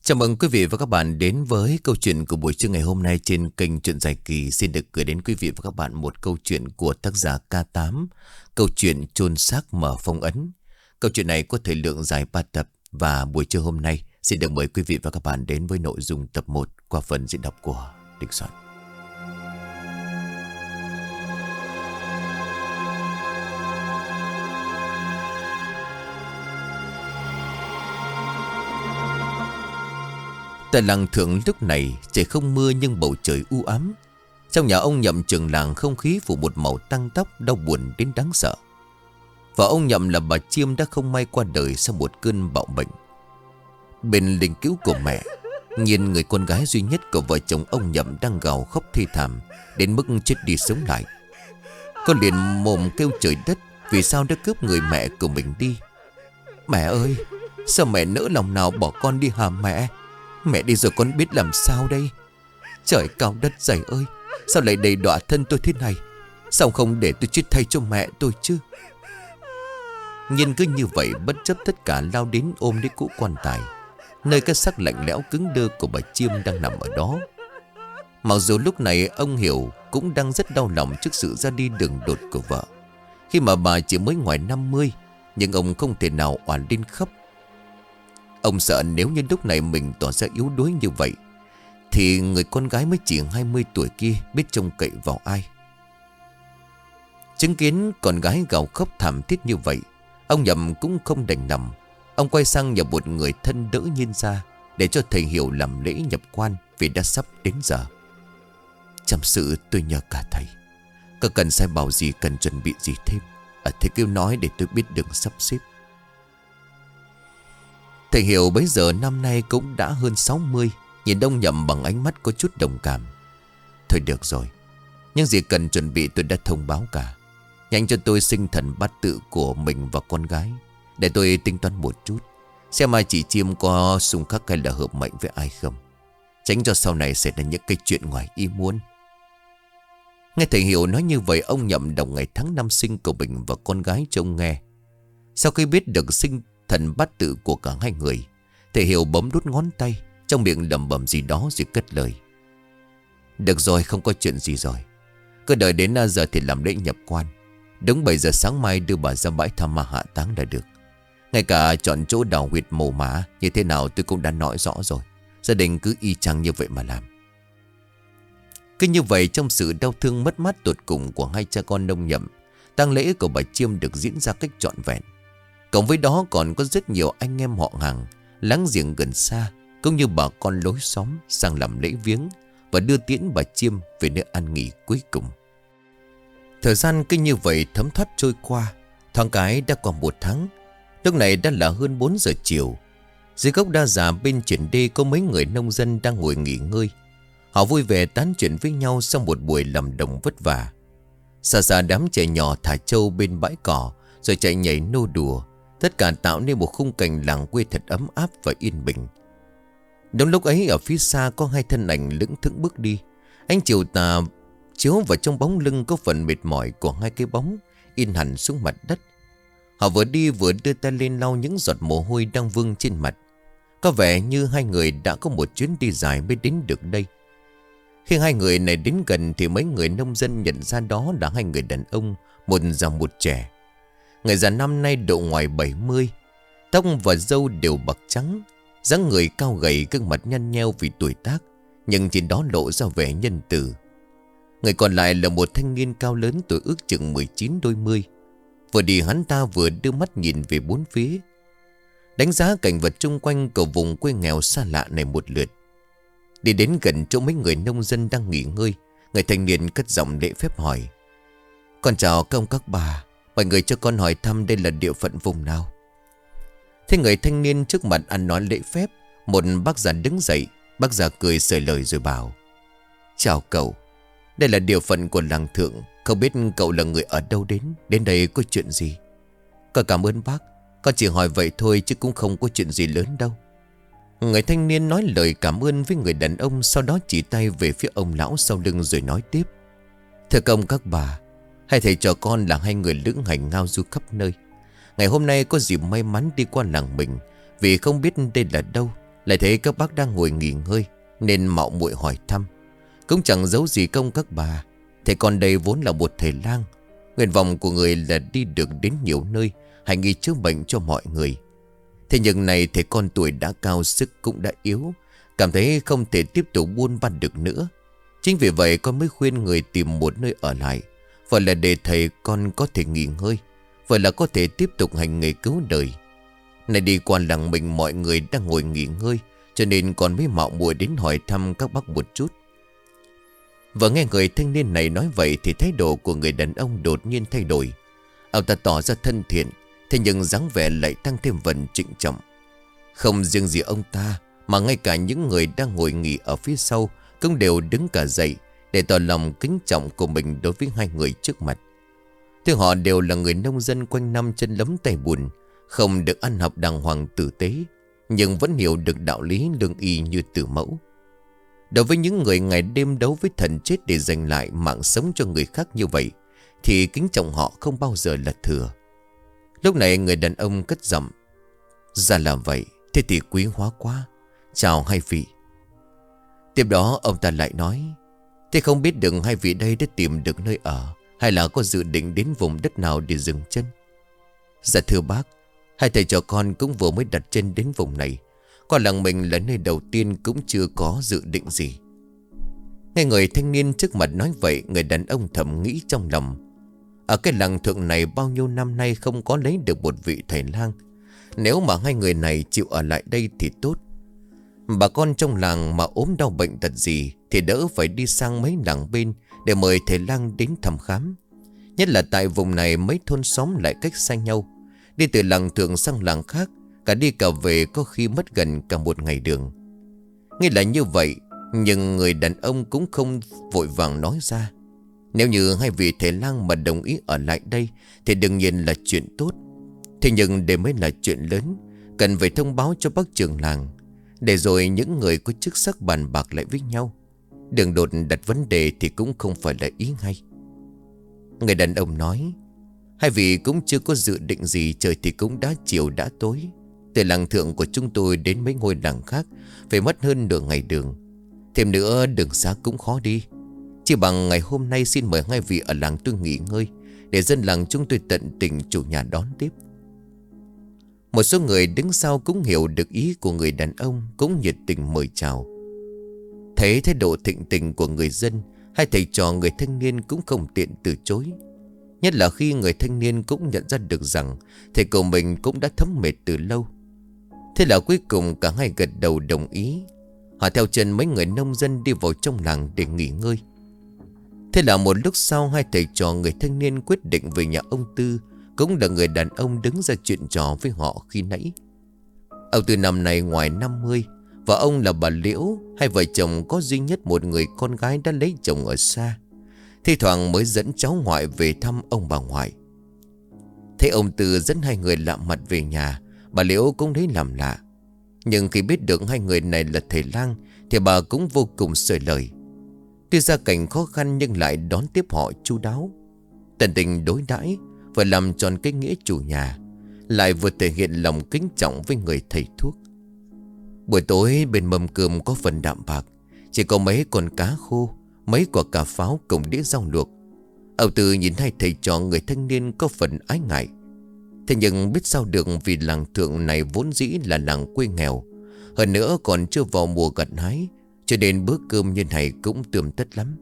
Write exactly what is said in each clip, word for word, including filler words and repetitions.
Chào mừng quý vị và các bạn đến với câu chuyện của buổi trưa ngày hôm nay trên kênh Chuyện Dài Kỳ. Xin được gửi đến quý vị và các bạn một câu chuyện của tác giả K tám. Câu chuyện chôn xác mở phong ấn. Câu chuyện này có thời lượng dài ba tập và buổi trưa hôm nay xin được mời quý vị và các bạn đến với nội dung tập một qua phần diễn đọc của Đình Soạn. Tại làng Thượng lúc này trời không mưa nhưng bầu trời u ám. Trong nhà ông Nhậm trường làng không khí phủ một màu tăng tóc đau buồn đến đáng sợ. Và ông Nhậm là bà Chiêm đã không may qua đời sau một cơn bạo bệnh. Bên linh cữu của mẹ, nhìn người con gái duy nhất của vợ chồng ông Nhậm đang gào khóc thê thảm đến mức chết đi sống lại. Con liền mồm kêu trời đất vì sao đã cướp người mẹ của mình đi. Mẹ ơi, sao mẹ nỡ lòng nào bỏ con đi hả mẹ? Mẹ đi rồi con biết làm sao đây? Trời cao đất dày ơi, sao lại đầy đọa thân tôi thế này? Sao không để tôi chết thay cho mẹ tôi chứ? Nhìn cứ như vậy bất chấp tất cả lao đến ôm lấy cỗ quan tài, nơi cái xác lạnh lẽo cứng đơ của bà Chiêm đang nằm ở đó. Mặc dù lúc này ông Hiểu cũng đang rất đau lòng trước sự ra đi đường đột của vợ. Khi mà bà chỉ mới ngoài năm mươi, nhưng ông không thể nào oản lên khóc. Ông sợ nếu như lúc này mình tỏ ra yếu đuối như vậy thì người con gái mới chỉ hai mươi tuổi kia biết trông cậy vào ai. Chứng kiến con gái gào khóc thảm thiết như vậy, ông Nhậm cũng không đành nằm. Ông quay sang nhờ một người thân đỡ Nhiên ra để cho thầy Hiểu làm lễ nhập quan vì đã sắp đến giờ. Trong sự tôi nhờ cả thầy, có cần sai bảo gì, cần chuẩn bị gì thêm à, thầy kêu nói để tôi biết đường sắp xếp. Thầy Hiểu bấy giờ năm nay cũng đã hơn sáu mươi, nhìn ông Nhậm bằng ánh mắt có chút đồng cảm. Thôi được rồi, những gì cần chuẩn bị tôi đã thông báo cả. Nhanh cho tôi sinh thần bát tự của mình và con gái, để tôi tính toán một chút, xem mai chị Chiêm có xung khắc hay là hợp mệnh với ai không, tránh cho sau này xảy ra những cái chuyện ngoài ý muốn. Nghe thầy Hiểu nói như vậy, ông Nhậm đồng ngày tháng năm sinh của mình và con gái cho ông nghe. Sau khi biết được sinh thần bát tự của cả hai người, thầy Hiểu bấm đút ngón tay, trong miệng lẩm bẩm gì đó rồi cất lời. Được rồi, không có chuyện gì rồi. Cứ đợi đến giờ thì làm lễ nhập quan. Đúng bảy giờ sáng mai đưa bà ra bãi Tham Ma hạ táng là được. Ngay cả chọn chỗ đào huyệt mồ mả như thế nào tôi cũng đã nói rõ rồi. Gia đình cứ y chang như vậy mà làm. Cứ như vậy, trong sự đau thương mất mát tột cùng của hai cha con ông Nhậm, tang lễ của bà Chiêm được diễn ra cách trọn vẹn. Cộng với đó còn có rất nhiều anh em họ hàng, láng giềng gần xa, cũng như bà con lối xóm sang làm lễ viếng và đưa tiễn bà Chiêm về nơi an nghỉ cuối cùng. Thời gian cứ như vậy thấm thoát trôi qua, thoáng cái đã qua một tháng. Lúc này đã là hơn bốn giờ chiều. Dưới gốc đa già bên triển đê có mấy người nông dân đang ngồi nghỉ ngơi. Họ vui vẻ tán chuyện với nhau sau một buổi làm đồng vất vả. Xa xa đám trẻ nhỏ thả trâu bên bãi cỏ rồi chạy nhảy nô đùa, tất cả tạo nên một khung cảnh làng quê thật ấm áp và yên bình. Đúng lúc ấy, ở phía xa có hai thân ảnh lững thững bước đi. Ánh chiều tà chiếu vào trong bóng lưng có phần mệt mỏi của hai cái bóng in hẳn xuống mặt đất. Họ vừa đi vừa đưa tay lên lau những giọt mồ hôi đang vương trên mặt. Có vẻ như hai người đã có một chuyến đi dài mới đến được đây. Khi hai người này đến gần thì mấy người nông dân nhận ra đó là hai người đàn ông, một già một trẻ. Người già năm nay độ ngoài bảy mươi, tóc và râu đều bạc trắng, dáng người cao gầy, gương mặt nhăn nheo vì tuổi tác, nhưng trên đó lộ ra vẻ nhân từ. Người còn lại là một thanh niên cao lớn, tuổi ước chừng mười chín đôi mươi. Vừa đi hắn ta vừa đưa mắt nhìn về bốn phía, đánh giá cảnh vật chung quanh của vùng quê nghèo xa lạ này một lượt. Đi đến gần chỗ mấy người nông dân đang nghỉ ngơi, người thanh niên cất giọng lễ phép hỏi. Con chào các ông các bà, mọi người cho con hỏi thăm đây là địa phận vùng nào? Thế người thanh niên trước mặt ăn nói lễ phép, một bác già đứng dậy. Bác già cười xởi lời rồi bảo. Chào cậu, đây là địa phận của làng Thượng. Không biết cậu là người ở đâu đến, đến đây có chuyện gì? Con cảm ơn bác, con chỉ hỏi vậy thôi chứ cũng không có chuyện gì lớn đâu. Người thanh niên nói lời cảm ơn với người đàn ông, sau đó chỉ tay về phía ông lão sau lưng rồi nói tiếp. Thưa công các bà, hai thầy trò con là hai người lữ hành ngao du khắp nơi. Ngày hôm nay có dịp may mắn đi qua làng mình, vì không biết đây là đâu Lại thấy các bác đang ngồi nghỉ ngơi nên mạo muội hỏi thăm. Cũng chẳng giấu gì công các bà. Thầy con đây vốn là một thầy lang. Nguyện vọng của người là đi được đến nhiều nơi, hành nghề chữa bệnh cho mọi người. Thế nhưng này thầy con tuổi đã cao, sức cũng đã yếu, cảm thấy không thể tiếp tục buôn bán được nữa. Chính vì vậy con mới khuyên người tìm một nơi ở lại, vừa là để thầy con có thể nghỉ ngơi, vừa là có thể tiếp tục hành nghề cứu đời. Này đi qua làng mình mọi người đang ngồi nghỉ ngơi, cho nên con mới mạo muội đến hỏi thăm các bác một chút. Vừa nghe người thanh niên này nói vậy thì thái độ của người đàn ông đột nhiên thay đổi. Ông ta tỏ ra thân thiện, thế nhưng dáng vẻ lại tăng thêm phần trịnh trọng. Không riêng gì ông ta, mà ngay cả những người đang ngồi nghỉ ở phía sau cũng đều đứng cả dậy để tỏ lòng kính trọng của mình đối với hai người trước mặt. Thế họ đều là người nông dân quanh năm chân lấm tay bùn, không được ăn học đàng hoàng tử tế, nhưng vẫn hiểu được đạo lý lương y như tử mẫu. Đối với những người ngày đêm đấu với thần chết để giành lại mạng sống cho người khác như vậy, thì kính trọng họ không bao giờ là thừa. Lúc này người đàn ông cất giọng: "Ra là vậy, thế thì quý hóa quá. Chào hai vị." Tiếp đó ông ta lại nói: "Thế không biết được hai vị đây đã tìm được nơi ở, hay là có dự định đến vùng đất nào để dừng chân?" "Dạ thưa bác, hai thầy trò con cũng vừa mới đặt chân đến vùng này. Còn làng mình là nơi đầu tiên, cũng chưa có dự định gì." Nghe người thanh niên trước mặt nói vậy, người đàn ông thầm nghĩ trong lòng: ở cái làng thượng này bao nhiêu năm nay không có lấy được một vị thầy lang. Nếu mà hai người này chịu ở lại đây thì tốt. Bà con trong làng mà ốm đau bệnh tật gì thì đỡ phải đi sang mấy làng bên để mời thầy lang đến thăm khám. Nhất là tại vùng này mấy thôn xóm lại cách xa nhau, đi từ làng thượng sang làng khác, cả đi cả về có khi mất gần cả một ngày đường. Nghe là như vậy, nhưng người đàn ông cũng không vội vàng nói ra. Nếu như hai vị thầy lang mà đồng ý ở lại đây thì đương nhiên là chuyện tốt. Thế nhưng đây mới là chuyện lớn, cần phải thông báo cho bác trưởng làng, để rồi những người có chức sắc bàn bạc lại với nhau. Đường đột đặt vấn đề thì cũng không phải là ý hay. Người đàn ông nói: hai vị cũng chưa có dự định gì, trời thì cũng đã chiều đã tối. Từ làng thượng của chúng tôi đến mấy ngôi làng khác phải mất hơn nửa ngày đường. Thêm nữa đường xa cũng khó đi. Chỉ bằng ngày hôm nay xin mời hai vị ở làng tôi nghỉ ngơi, để dân làng chúng tôi tận tình chủ nhà đón tiếp. Một số người đứng sau cũng hiểu được ý của người đàn ông, cũng nhiệt tình mời chào. Thấy thái độ thịnh tình của người dân, hai thầy trò người thanh niên cũng không tiện từ chối. Nhất là khi người thanh niên cũng nhận ra được rằng thầy của mình cũng đã thấm mệt từ lâu. Thế là cuối cùng cả hai gật đầu đồng ý. Họ theo chân mấy người nông dân đi vào trong làng để nghỉ ngơi. Thế là một lúc sau, hai thầy trò người thanh niên quyết định về nhà ông Tư, cũng là người đàn ông đứng ra chuyện trò với họ khi nãy. Ông Tư năm nay ngoài năm mươi, và ông là bà Liễu. Hai vợ chồng có duy nhất một người con gái đã lấy chồng ở xa, thi thoảng mới dẫn cháu ngoại về thăm ông bà ngoại. Thấy ông Tư dẫn hai người lạ mặt về nhà, bà Liễu cũng thấy làm lạ. Nhưng khi biết được hai người này là thầy lang thì bà cũng vô cùng sởi lời. Tuy gia cảnh khó khăn nhưng lại đón tiếp họ chu đáo, tận tình đối đãi, vừa làm tròn cái nghĩa chủ nhà, lại vừa thể hiện lòng kính trọng với người thầy thuốc. Buổi tối bên mâm cơm có phần đạm bạc, chỉ có mấy con cá khô, mấy quả cà pháo cùng đĩa rau luộc. Ông Tư nhìn hai thầy trò người thanh niên có phần ái ngại. Thế nhưng biết sao được, vì làng thượng này vốn dĩ là làng quê nghèo, hơn nữa còn chưa vào mùa gặt hái, cho nên bữa cơm như này cũng tươm tất lắm.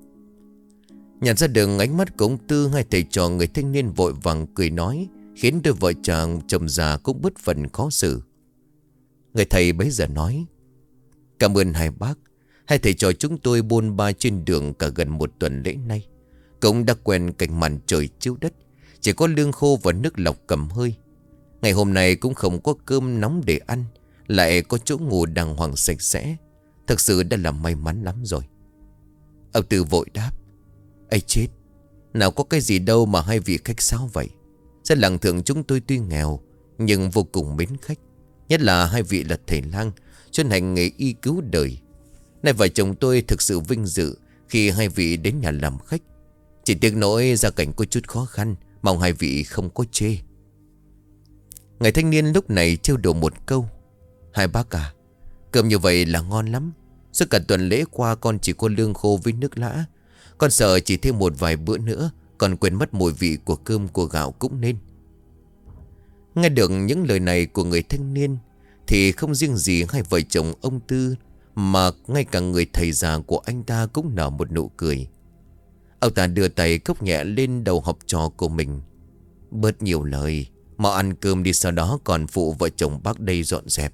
Nhận ra được ánh mắt của ông Tư, hai thầy trò người thanh niên vội vàng cười nói, khiến đôi vợ chồng chồng già cũng bớt phần khó xử. Người thầy bấy giờ nói: cảm ơn hai bác. Hai thầy trò chúng tôi bôn ba trên đường cả gần một tuần lễ nay, cũng đã quen cảnh màn trời chiếu đất, chỉ có lương khô và nước lọc cầm hơi. Ngày hôm nay cũng không có cơm nóng để ăn, lại có chỗ ngủ đàng hoàng sạch sẽ, thật sự đã là may mắn lắm rồi. Ông Tư vội đáp: ây chết, nào có cái gì đâu mà hai vị khách sáo vậy. Dân làng thượng chúng tôi tuy nghèo nhưng vô cùng mến khách, nhất là hai vị là thầy lang chuyên hành nghề y cứu đời. Nay vợ chồng tôi thực sự vinh dự khi hai vị đến nhà làm khách. Chỉ tiếc nỗi gia cảnh có chút khó khăn, mong hai vị không có chê. Người thanh niên lúc này trêu đùa một câu: hai bác à, Cơm như vậy là ngon lắm. Suốt cả tuần lễ qua con chỉ có lương khô với nước lã. Con sợ chỉ thêm một vài bữa nữa còn quên mất mùi vị của cơm của gạo cũng nên. Nghe được những lời này của người thanh niên thì không riêng gì hai vợ chồng ông Tư, mà ngay cả người thầy già của anh ta cũng nở một nụ cười. Ông ta đưa tay cốc nhẹ lên đầu học trò của mình. Bớt nhiều lời, mau ăn cơm đi, sau đó còn phụ vợ chồng bác đây dọn dẹp.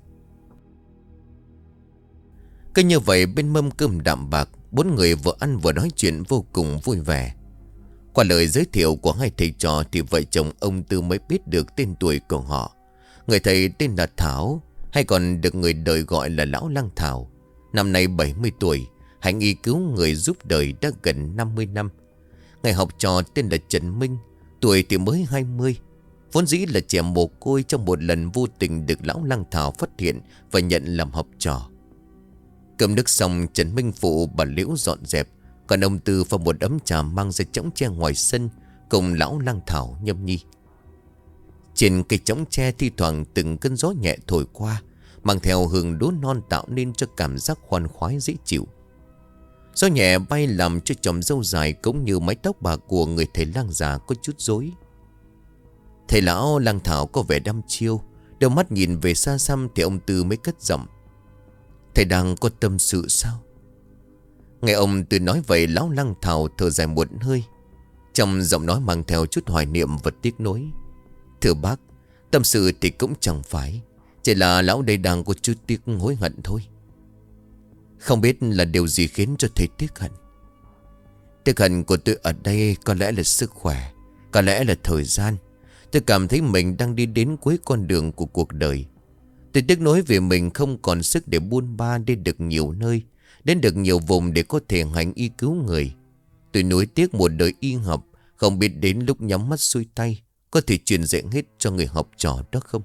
Cứ như vậy bên mâm cơm đạm bạc, bốn người vừa ăn vừa nói chuyện vô cùng vui vẻ. Qua lời giới thiệu của hai thầy trò thì vợ chồng ông Tư mới biết được tên tuổi của họ. Người thầy tên là Thảo, hay còn được người đời gọi là Lão Lăng Thảo. Năm nay bảy mươi tuổi, hành y cứu người giúp đời đã gần năm mươi năm. Người học trò tên là Trần Minh, tuổi thì mới hai mươi. Vốn dĩ là trẻ mồ côi, trong một lần vô tình được Lão Lăng Thảo phát hiện và nhận làm học trò. Cơm nước xong, Trần Minh phụ bà Liễu dọn dẹp, còn ông Tư pha một ấm trà mang ra chõng tre ngoài sân cùng Lão Lăng Thảo nhâm nhi. Trên cây chõng tre thi thoảng từng cơn gió nhẹ thổi qua, mang theo hương đỗ non tạo nên cho cảm giác khoan khoái dễ chịu. Gió nhẹ bay làm cho chòm râu dài cũng như mái tóc bạc của người thầy lang già có chút rối. Thầy Lão Lăng Thảo có vẻ đăm chiêu, đôi mắt nhìn về xa xăm thì ông Tư mới cất giọng: "Thầy đang có tâm sự sao?" Nghe ông Tư nói vậy, Lão Lăng Thảo thở dài một hơi, trong giọng nói mang theo chút hoài niệm và tiếc nuối: "Thưa bác, tâm sự thì cũng chẳng phải, chỉ là lão đây đang có chút tiếc hối hận thôi." "Không biết là điều gì khiến cho thầy tiếc hận?" "Tiếc hận của tôi ở đây có lẽ là sức khỏe, có lẽ là thời gian. Tôi cảm thấy mình đang đi đến cuối con đường của cuộc đời. Tôi tiếc nuối vì mình không còn sức để buôn ba đi được nhiều nơi, đến được nhiều vùng để có thể hành y cứu người. Tôi nuối tiếc một đời y học, không biết đến lúc nhắm mắt xuôi tay có thể truyền dạy hết cho người học trò đó không."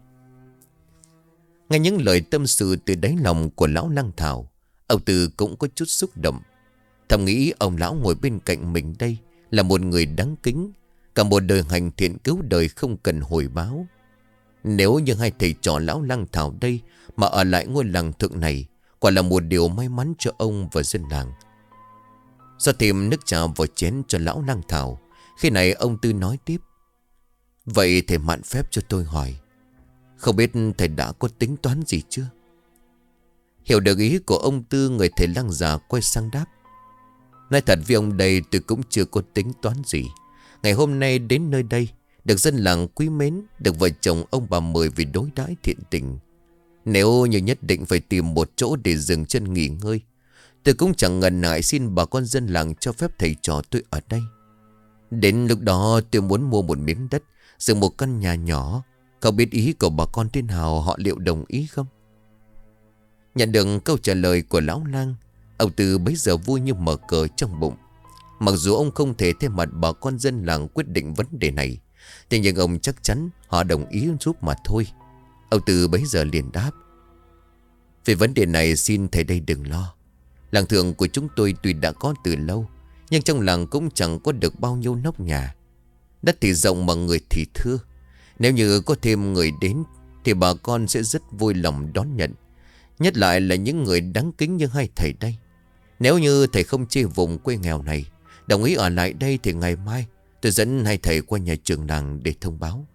Nghe những lời tâm sự từ đáy lòng của Lão Lăng Thảo, ông Tư cũng có chút xúc động. Thầm nghĩ ông lão ngồi bên cạnh mình đây là một người đáng kính, cả một đời hành thiện cứu đời không cần hồi báo. Nếu như hai thầy trò Lão Lăng Thảo đây mà ở lại ngôi làng thượng này, quả là một điều may mắn cho ông và dân làng. Do tìm nước trà vào chén cho Lão Lăng Thảo, khi này ông Tư nói tiếp: "Vậy thầy mạn phép cho tôi hỏi, không biết thầy đã có tính toán gì chưa?" Hiểu được ý của ông Tư, người thầy lang già quay sang đáp: "Nói thật với ông đây, tôi cũng chưa có tính toán gì. Ngày hôm nay đến nơi đây, được dân làng quý mến, được vợ chồng ông bà mời vì đối đãi thiện tình. Nếu như nhất định phải tìm một chỗ để dừng chân nghỉ ngơi, tôi cũng chẳng ngần ngại xin bà con dân làng cho phép thầy trò tôi ở đây. Đến lúc đó tôi muốn mua một miếng đất, dựng một căn nhà nhỏ. Không biết ý của bà con thế nào, họ liệu đồng ý không?" Nhận được câu trả lời của Lão Lang, ông Tư bấy giờ vui như mở cờ trong bụng. Mặc dù ông không thể thay mặt bà con dân làng quyết định vấn đề này, thế nhưng ông chắc chắn họ đồng ý giúp mà thôi. Ông Tư bấy giờ liền đáp: "Về vấn đề này xin thầy đây đừng lo. Làng thượng của chúng tôi tuy đã có từ lâu, nhưng trong làng cũng chẳng có được bao nhiêu nóc nhà. Đất thì rộng mà người thì thưa. Nếu như có thêm người đến thì bà con sẽ rất vui lòng đón nhận, nhất lại là những người đáng kính như hai thầy đây. Nếu như thầy không chê vùng quê nghèo này, đồng ý ở lại đây thì ngày mai tôi dẫn hai thầy qua nhà trường làng để thông báo."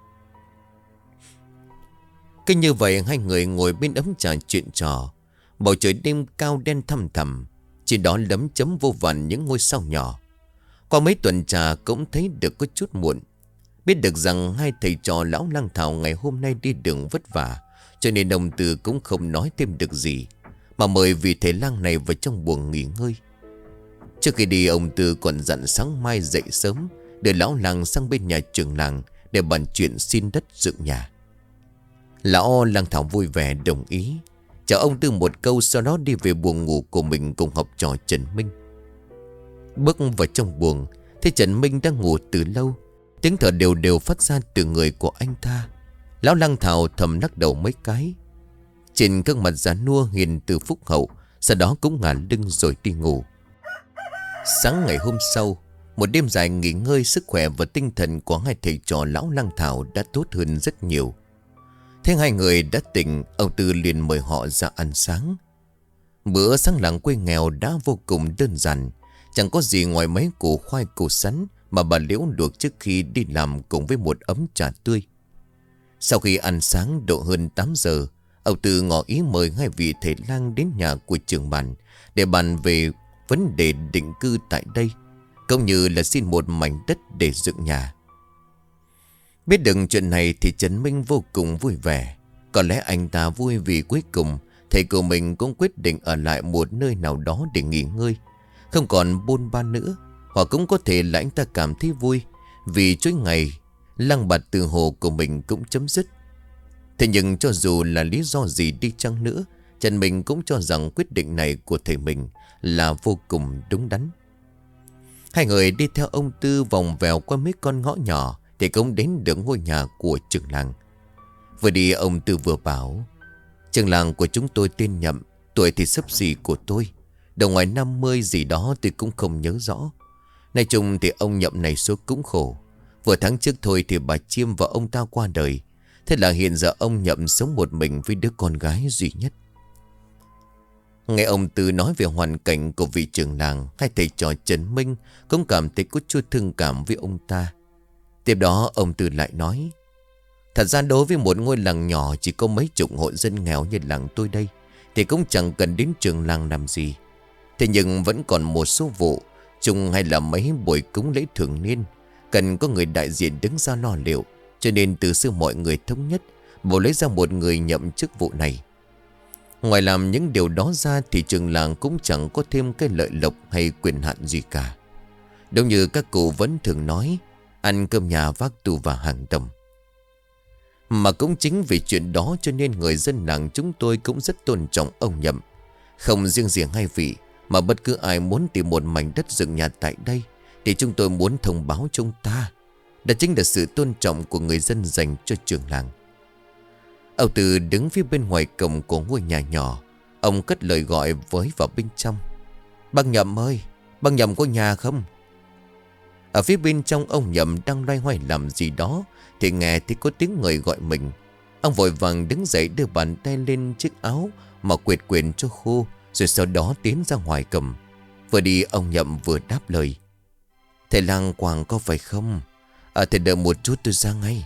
Cứ như vậy hai người ngồi bên ấm trà chuyện trò. Bầu trời đêm cao đen thăm thẳm, chỉ đó lấm chấm vô vàn những ngôi sao nhỏ. Qua mấy tuần trà cũng thấy được có chút muộn. Biết được rằng hai thầy trò Lão Lăng Thảo ngày hôm nay đi đường vất vả, cho nên ông Tư cũng không nói thêm được gì, mà mời vị thầy lang này vào trong buồng nghỉ ngơi. Trước khi đi, ông Tư còn dặn sáng mai dậy sớm đưa Lão Lăng sang bên nhà trưởng làng để bàn chuyện xin đất dựng nhà. Lão Lăng Thảo vui vẻ đồng ý, chào ông Tư một câu, sau đó đi về buồng ngủ của mình cùng học trò Trần Minh. Bước vào trong buồng, thấy Trần Minh đang ngủ từ lâu, tiếng thở đều đều phát ra từ người của anh ta. Lão Lăng Thảo thầm lắc đầu mấy cái. Trên gương mặt già nua hiền từ phúc hậu, sau đó cũng ngả lưng rồi đi ngủ. Sáng ngày hôm sau, một đêm dài nghỉ ngơi, sức khỏe và tinh thần của hai thầy trò Lão Lăng Thảo đã tốt hơn rất nhiều. Thế hai người đã tỉnh, ông Tư liền mời họ ra ăn sáng. Bữa sáng làng quê nghèo đã vô cùng đơn giản. Chẳng có gì ngoài mấy củ khoai củ sắn mà bà Liễu luộc trước khi đi làm cùng với một ấm trà tươi. Sau khi ăn sáng độ hơn tám giờ, ông Tư ngỏ ý mời hai vị thầy lang đến nhà của trưởng bản để bàn về vấn đề định cư tại đây, cũng như là xin một mảnh đất để dựng nhà. Biết được chuyện này thì Trần Minh vô cùng vui vẻ. Có lẽ anh ta vui vì cuối cùng thầy của mình cũng quyết định ở lại một nơi nào đó để nghỉ ngơi, không còn bôn ba nữa. Hoặc cũng có thể là anh ta cảm thấy vui vì chuỗi ngày lăng bạt từ hồ của mình cũng chấm dứt. Thế nhưng cho dù là lý do gì đi chăng nữa, Trần Minh cũng cho rằng quyết định này của thầy mình là vô cùng đúng đắn. Hai người đi theo ông Tư vòng vèo qua mấy con ngõ nhỏ thì cũng đến được ngôi nhà của trưởng làng. Vừa đi ông Tư vừa bảo: trưởng làng của chúng tôi tên Nhậm, tuổi thì xấp xỉ của tôi, đầu ngoài năm mươi gì đó tôi cũng không nhớ rõ. Nói chung thì ông Nhậm này số cũng khổ. Vừa tháng trước thôi thì bà Chiêm và ông ta qua đời. Thế là hiện giờ ông Nhậm sống một mình với đứa con gái duy nhất. Nghe ông Tư nói về hoàn cảnh của vị trưởng làng, hai thầy trò Trần Minh cũng cảm thấy có chút thương cảm với ông ta. Tiếp đó ông Tư lại nói: thật ra đối với một ngôi làng nhỏ chỉ có mấy chục hộ dân nghèo như làng tôi đây thì cũng chẳng cần đến trưởng làng làm gì. Thế nhưng vẫn còn một số vụ chung hay là mấy buổi cúng lễ thường niên cần có người đại diện đứng ra lo liệu. Cho nên từ xưa mọi người thống nhất bầu lấy ra một người nhậm chức vụ này. Ngoài làm những điều đó ra thì trưởng làng cũng chẳng có thêm cái lợi lộc hay quyền hạn gì cả. Đúng như các cụ vẫn thường nói, ăn cơm nhà vác tù và hàng tầm. Mà cũng chính vì chuyện đó cho nên người dân làng chúng tôi cũng rất tôn trọng ông Nhậm. Không riêng gì hai vị, mà bất cứ ai muốn tìm một mảnh đất dựng nhà tại đây thì chúng tôi muốn thông báo cho ông ta. Đó chính là sự tôn trọng của người dân dành cho trưởng làng. Ông Tư đứng phía bên ngoài cổng của ngôi nhà nhỏ. Ông cất lời gọi với vào bên trong: bác Nhậm ơi, bác Nhậm có nhà không? Ở phía bên trong ông Nhậm đang loay hoay làm gì đó thì nghe thì có tiếng người gọi mình. Ông vội vàng đứng dậy đưa bàn tay lên chiếc áo mà quệt quệt cho khô, rồi sau đó tiến ra ngoài cầm. Vừa đi ông Nhậm vừa đáp lời: thầy lang Quảng có phải không? À, thầy đợi một chút tôi ra ngay.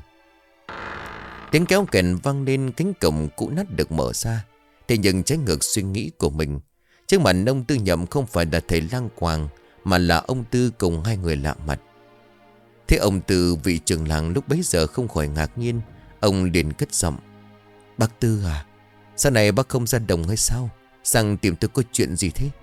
Tiếng kéo kèn vang lên, cánh cổng cũ nát được mở ra. Thế nhưng trái ngược suy nghĩ của mình, trước mặt ông Tư Nhậm không phải là thầy lang Quảng, mà là ông Tư cùng hai người lạ mặt. Thế ông Tư, vị trưởng làng lúc bấy giờ không khỏi ngạc nhiên. Ông liền cất giọng: bác Tư à, sao này bác không ra đồng hay sao? Sang tìm tôi có chuyện gì thế?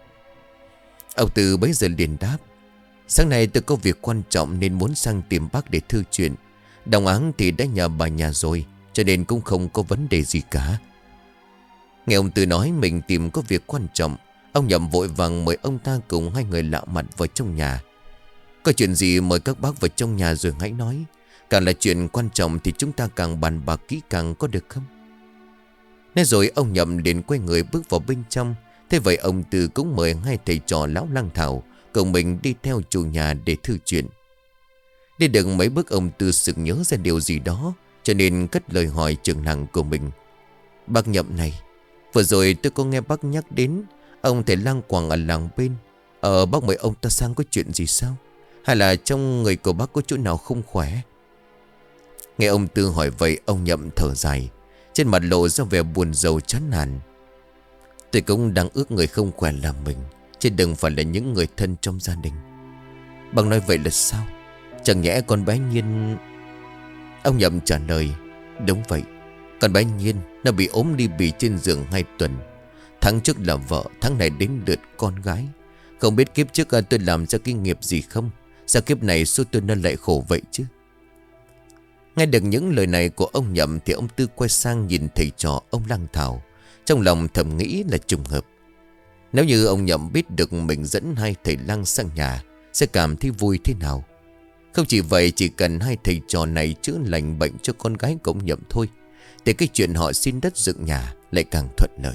Ông Tư bấy giờ liền đáp: sáng nay tôi có việc quan trọng nên muốn sang tìm bác để thư chuyện. Đồng áng thì đã nhờ bà nhà rồi, cho nên cũng không có vấn đề gì cả. Nghe ông Tư nói mình tìm có việc quan trọng, ông Nhậm vội vàng mời ông ta cùng hai người lạ mặt vào trong nhà. Có chuyện gì mời các bác vào trong nhà rồi hãy nói. Càng là chuyện quan trọng thì chúng ta càng bàn bạc kỹ càng, có được không? Nói rồi ông Nhậm liền quay người bước vào bên trong. Thế vậy ông Tư cũng mời hai thầy trò lão lang thảo cùng mình đi theo chủ nhà để thư chuyện. Đi được mấy bước ông Tư sực nhớ ra điều gì đó, cho nên cất lời hỏi trưởng làng của mình: bác Nhậm này, vừa rồi tôi có nghe bác nhắc đến ông thầy lang Quảng ở làng bên. Ờ bác mời ông ta sang có chuyện gì sao? Hay là trong người của bác có chỗ nào không khỏe? Nghe ông Tư hỏi vậy, ông Nhậm thở dài, trên mặt lộ ra vẻ buồn rầu chán nản. Tôi cũng đang ước người không khỏe là mình, chứ đừng phải là những người thân trong gia đình. Bác nói vậy là sao? Chẳng nhẽ con bé Nhiên... Ông Nhậm trả lời: đúng vậy, con bé Nhiên nó bị ốm đi bì trên giường hai tuần. Tháng trước là vợ, tháng này đến lượt con gái. Không biết kiếp trước tôi làm ra cái nghiệp gì không? Sao kiếp này số tôi nó lại khổ vậy chứ? Nghe được những lời này của ông Nhậm thì ông Tư quay sang nhìn thầy trò ông lang thảo, trong lòng thầm nghĩ là trùng hợp. Nếu như ông Nhậm biết được mình dẫn hai thầy lang sang nhà, sẽ cảm thấy vui thế nào. Không chỉ vậy, chỉ cần hai thầy trò này chữa lành bệnh cho con gái của ông Nhậm thôi thì cái chuyện họ xin đất dựng nhà lại càng thuận lợi.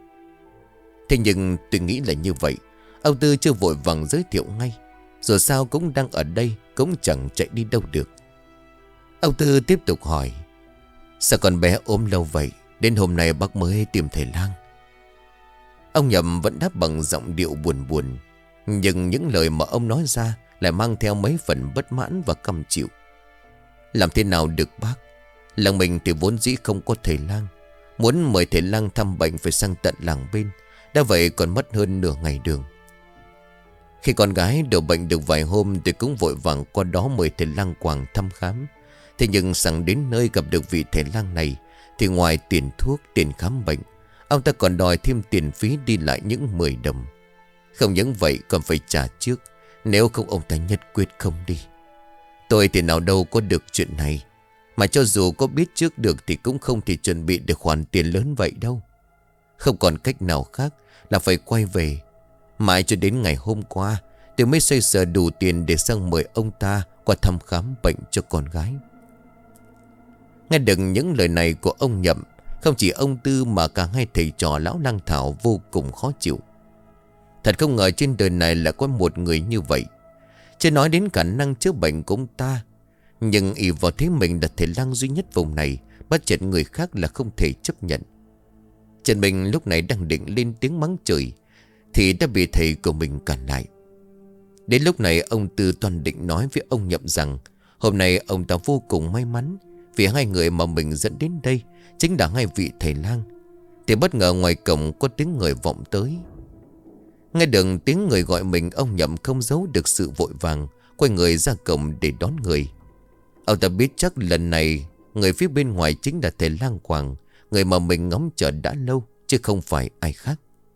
Thế nhưng tôi nghĩ là như vậy, ông Tư chưa vội vàng giới thiệu ngay. Dù sao cũng đang ở đây, cũng chẳng chạy đi đâu được. Ông Tư tiếp tục hỏi: Sao con bé ốm lâu vậy? Đến hôm nay bác mới tìm thầy lang. Ông Nhậm vẫn đáp bằng giọng điệu buồn buồn. Nhưng những lời mà ông nói ra lại mang theo mấy phần bất mãn và căm chịu. Làm thế nào được bác? Làng mình thì vốn dĩ không có thầy lang. Muốn mời thầy lang thăm bệnh phải sang tận làng bên. Đã vậy còn mất hơn nửa ngày đường. Khi con gái đổ bệnh được vài hôm thì cũng vội vàng qua đó mời thầy lang Quảng thăm khám. Thế nhưng sang đến nơi gặp được vị thầy lang này thì ngoài tiền thuốc, tiền khám bệnh, ông ta còn đòi thêm tiền phí đi lại những mười đồng. Không những vậy còn phải trả trước, nếu không ông ta nhất quyết không đi. Tôi thì nào đâu có được chuyện này. Mà cho dù có biết trước được thì cũng không thể chuẩn bị được khoản tiền lớn vậy đâu. Không còn cách nào khác là phải quay về. Mãi cho đến ngày hôm qua tôi mới xoay sở đủ tiền để sang mời ông ta qua thăm khám bệnh cho con gái. Nghe được những lời này của ông Nhậm, không chỉ ông Tư mà cả hai thầy trò lão lang thảo vô cùng khó chịu. Thật không ngờ trên đời này lại có một người như vậy. Chưa nói đến khả năng chữa bệnh của ông ta, nhưng ỷ vào thế mình là thầy lang duy nhất vùng này, bắt chẹt người khác là không thể chấp nhận. Trần Bình lúc này đang định lên tiếng mắng chửi thì đã bị thầy của mình cản lại. Đến lúc này ông Tư toàn định nói với ông Nhậm rằng hôm nay ông ta vô cùng may mắn vì hai người mà mình dẫn đến đây chính là hai vị thầy lang. Thì bất ngờ ngoài cổng có tiếng người vọng tới. Nghe được tiếng người gọi mình, ông Nhậm không giấu được sự vội vàng quay người ra cổng để đón người. Ông ta biết chắc lần này người phía bên ngoài chính là thầy lang Quảng, người mà mình ngóng chờ đã lâu, chứ không phải ai khác.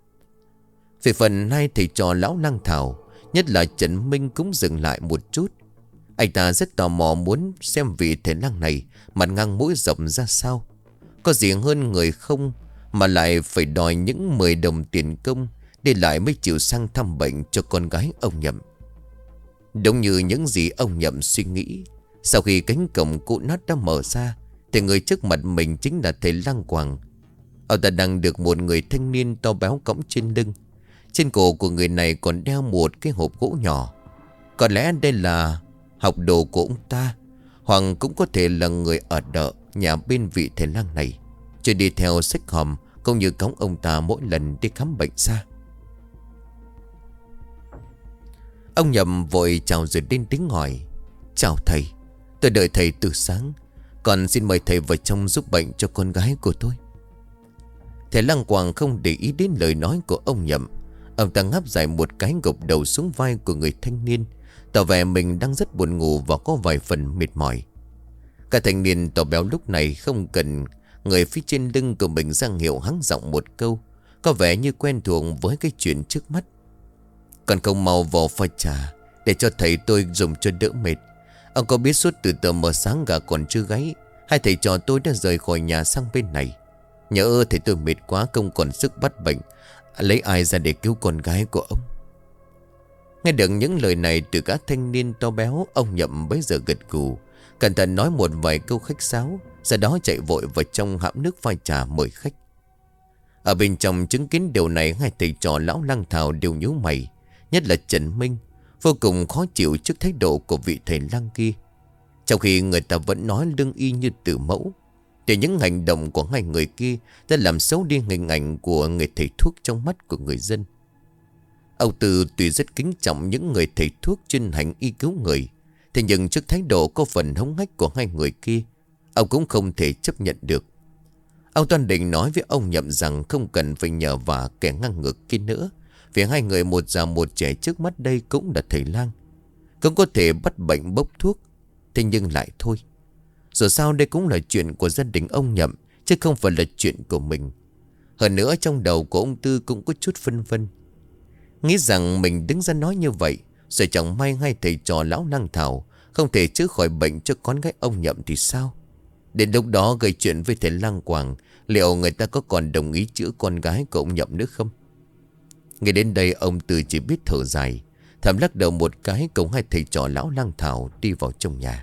Về phần hai thầy trò lão lang thảo, nhất là Trần Minh cũng dừng lại một chút. Anh ta rất tò mò muốn xem vị thầy lang này mặt ngang mũi rộng ra sao. Có gì hơn người không mà lại phải đòi những mười đồng tiền công để lại mới chịu sang thăm bệnh cho con gái ông Nhậm. Đúng như những gì ông Nhậm suy nghĩ, sau khi cánh cổng cũ nát đã mở ra thì người trước mặt mình chính là thầy lang Quảng. Ông ta đang được một người thanh niên to béo cõng trên lưng. Trên cổ của người này còn đeo một cái hộp gỗ nhỏ. Có lẽ đây là học đồ của ông ta, hoặc cũng có thể là người ở đợ nhà bên vị thầy lang này, chưa đi theo xách hòm cũng như cõng ông ta mỗi lần đi khám bệnh xa. Ông Nhậm vội chào rồi đến tiếng hỏi: "Chào thầy, tôi đợi thầy từ sáng, còn xin mời thầy vào trong giúp bệnh cho con gái của tôi." Thầy lang Quảng không để ý đến lời nói của ông Nhậm. Ông ta ngáp dài một cái, gục đầu xuống vai của người thanh niên, tỏ vẻ mình đang rất buồn ngủ và có vài phần mệt mỏi. Cả thanh niên to béo lúc này không cần người phía trên lưng của mình ra hiệu hắng giọng một câu, có vẻ như quen thuộc với cái chuyện trước mắt: "Còn không mau vào pha trà để cho thầy tôi dùng cho đỡ mệt. Ông có biết suốt từ tờ mờ sáng gà còn chưa gáy, hai thầy trò tôi đã rời khỏi nhà sang bên này. Nhỡ thầy tôi mệt quá không còn sức bắt bệnh, lấy ai ra để cứu con gái của ông?" Nghe được những lời này từ các thanh niên to béo, ông Nhậm bấy giờ gật gù, cẩn thận nói một vài câu khách sáo, sau đó chạy vội vào trong hãm nước pha trà mời khách. Ở bên trong chứng kiến điều này, hai thầy trò lão lang thảo đều nhíu mày, nhất là Trần Minh, vô cùng khó chịu trước thái độ của vị thầy lang kia. Trong khi người ta vẫn nói lương y như tử mẫu, thì những hành động của hai người kia đã làm xấu đi hình ảnh của người thầy thuốc trong mắt của người dân. Ông Tư tuy rất kính trọng những người thầy thuốc chuyên hành y cứu người, thế nhưng trước thái độ có phần hống hách của hai người kia, ông cũng không thể chấp nhận được. Ông toàn định nói với ông Nhậm rằng không cần phải nhờ vả kẻ ngang ngược kia nữa, vì hai người một già một trẻ trước mắt đây cũng là thầy lang, cũng có thể bắt bệnh bốc thuốc. Thế nhưng lại thôi, dù sao đây cũng là chuyện của gia đình ông Nhậm, chứ không phải là chuyện của mình. Hơn nữa trong đầu của ông Tư cũng có chút phân vân, nghĩ rằng mình đứng ra nói như vậy rồi chẳng may hai thầy trò lão lang thảo không thể chữa khỏi bệnh cho con gái ông Nhậm thì sao? Đến lúc đó gây chuyện với thầy lang Quảng, liệu người ta có còn đồng ý chữa con gái của ông Nhậm nữa không? Nghe đến đây ông Tư chỉ biết thở dài, thầm lắc đầu một cái, cùng hai thầy trò lão lang thảo đi vào trong nhà.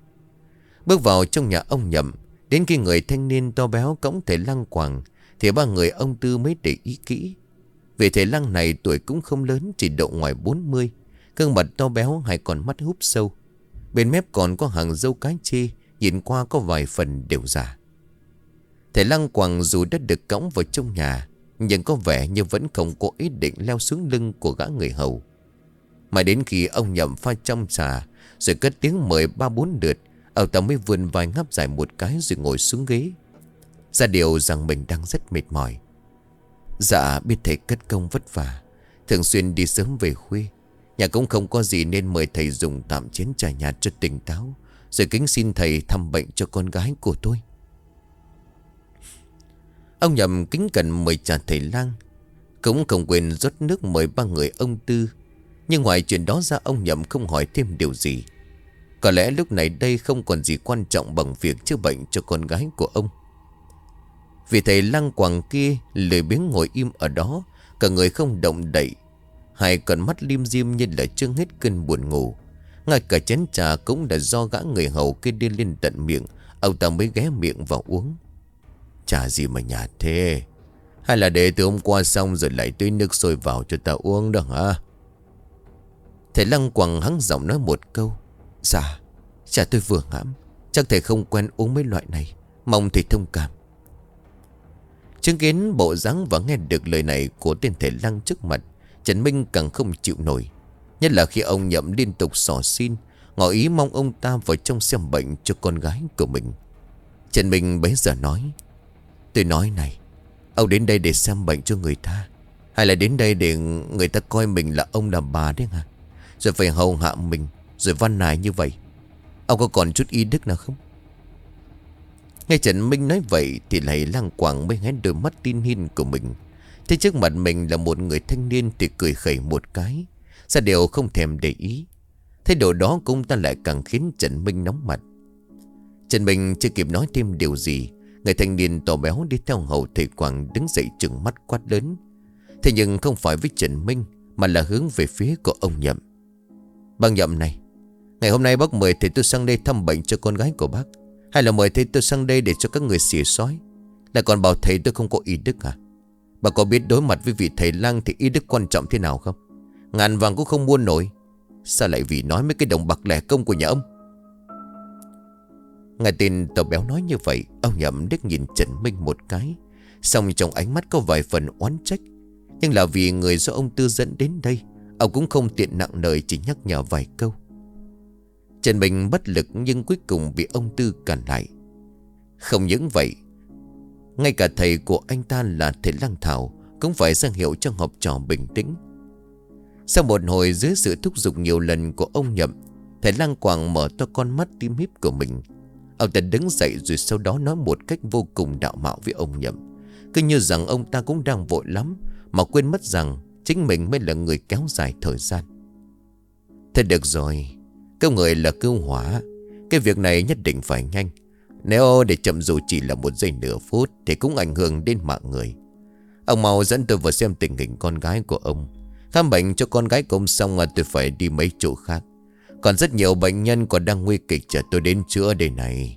Bước vào trong nhà ông Nhậm, đến khi người thanh niên to béo cõng thầy lang Quảng thì ba người ông Tư mới để ý kỹ. Vì thầy lang này tuổi cũng không lớn, chỉ độ ngoài bốn mươi, gương mặt to béo, hai con mắt húp sâu, bên mép còn có hàng râu cái chê, nhìn qua có vài phần đều giả. Thầy Lăng Quàng dù đã được cõng vào trong nhà, nhưng có vẻ như vẫn không có ý định leo xuống lưng của gã người hầu. Mà đến khi ông Nhậm pha trong trà rồi cất tiếng mời ba bốn lượt, ông ta mới vươn vai ngáp dài một cái rồi ngồi xuống ghế, ra điều rằng mình đang rất mệt mỏi. Dạ biết thầy cất công vất vả, thường xuyên đi sớm về khuya, nhà cũng không có gì nên mời thầy dùng tạm chén trà nhạt cho tỉnh táo, rồi kính xin thầy thăm bệnh cho con gái của tôi. Ông Nhậm kính cẩn mời trà thầy Lang, cũng không quên rót nước mời ba người ông Tư. Nhưng ngoài chuyện đó ra, ông Nhậm không hỏi thêm điều gì. Có lẽ lúc này đây không còn gì quan trọng bằng việc chữa bệnh cho con gái của ông. Vì thầy Lăng Quàng kia lười biếng ngồi im ở đó, cả người không động đậy, hai con mắt lim dim như là chưa hết cơn buồn ngủ. Ngay cả chén trà cũng là do gã người hầu kia đưa lên tận miệng, ông ta mới ghé miệng vào uống. Trà gì mà nhạt thế? Hay là để từ hôm qua xong rồi lại tưới nước sôi vào cho ta uống đó hả? Thầy Lăng Quàng hắng giọng nói một câu. Dạ, trà tôi vừa ngãm, chắc thầy không quen uống mấy loại này, mong thầy thông cảm. Chứng kiến bộ dáng và nghe được lời này của tên thầy Lăng trước mặt, Trần Minh càng không chịu nổi. Nhất là khi ông Nhậm liên tục xỏ xin, ngỏ ý mong ông ta vào trong xem bệnh cho con gái của mình. Trần Minh bấy giờ nói: Tôi nói này, ông đến đây để xem bệnh cho người ta, hay là đến đây để người ta coi mình là ông là bà đấy hả? Rồi phải hầu hạ mình, rồi văn nài như vậy, ông có còn chút y đức nào không? Nghe Trần Minh nói vậy thì thầy Lăng Quàng mới hé đôi mắt tin hin của mình. Thế trước mặt mình là một người thanh niên thì cười khẩy một cái, ra đều không thèm để ý. Thái độ đó cũng ta lại càng khiến Trần Minh nóng mặt. Trần Minh chưa kịp nói thêm điều gì, người thanh niên to béo đi theo hầu thầy Quàng đứng dậy trừng mắt quát lớn. Thế nhưng không phải với Trần Minh, mà là hướng về phía của ông Nhậm. Bác Nhậm này, ngày hôm nay bác mời thầy tôi sang đây thăm bệnh cho con gái của bác, hay là mời thầy tôi sang đây để cho các người xỉa xói, lại còn bảo thầy tôi không có y đức à? Bà có biết đối mặt với vị thầy Lăng thì y đức quan trọng thế nào không? Ngàn vàng cũng không mua nổi, sao lại vì nói mấy cái đồng bạc lẻ công của nhà ông? Nghe tin tàu béo nói như vậy, ông Nhậm đếch nhìn Trần Minh một cái, xong trong ánh mắt có vài phần oán trách. Nhưng là vì người do ông Tư dẫn đến đây, ông cũng không tiện nặng lời, chỉ nhắc nhở vài câu. Trần Minh bất lực nhưng cuối cùng bị ông Tư cản lại. Không những vậy, ngay cả thầy của anh ta là thầy Lăng Thảo cũng phải ra hiệu cho học trò bình tĩnh. Sau một hồi dưới sự thúc giục nhiều lần của ông Nhậm, thầy Lăng Quàng mở to con mắt tím híp của mình. Ông ta đứng dậy rồi sau đó nói một cách vô cùng đạo mạo với ông Nhậm, cứ như rằng ông ta cũng đang vội lắm, mà quên mất rằng chính mình mới là người kéo dài thời gian. Thế được rồi, các người là cứu hỏa, cái việc này nhất định phải nhanh. Nếu để chậm dù chỉ là một giây nửa phút thì cũng ảnh hưởng đến mạng người. Ông mau dẫn tôi vào xem tình hình con gái của ông. Khám bệnh cho con gái của ông xong mà tôi phải đi mấy chỗ khác. Còn rất nhiều bệnh nhân còn đang nguy kịch chờ tôi đến chữa đây này.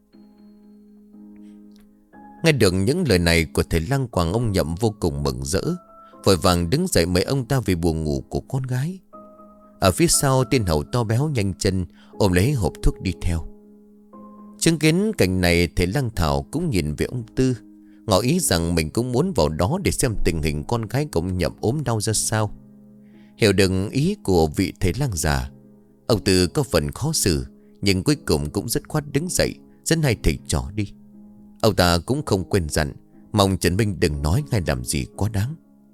Nghe được những lời này của thầy Lăng Quàng, ông Nhậm vô cùng mừng rỡ, vội vàng đứng dậy mời ông ta về buồng ngủ của con gái. Ở phía sau, tên hầu to béo nhanh chân ôm lấy hộp thuốc đi theo. Chứng kiến cảnh này, thầy Lăng Thảo cũng nhìn về ông Tư, ngỏ ý rằng mình cũng muốn vào đó để xem tình hình con gái của ông Nhậm ốm đau ra sao. Hiểu được ý của vị thầy Lăng già, ông Tư có phần khó xử, nhưng cuối cùng cũng rất khoát đứng dậy dẫn hai thầy trò đi. Ông ta cũng không quên dặn mong Trần Minh đừng nói hay làm gì quá đáng.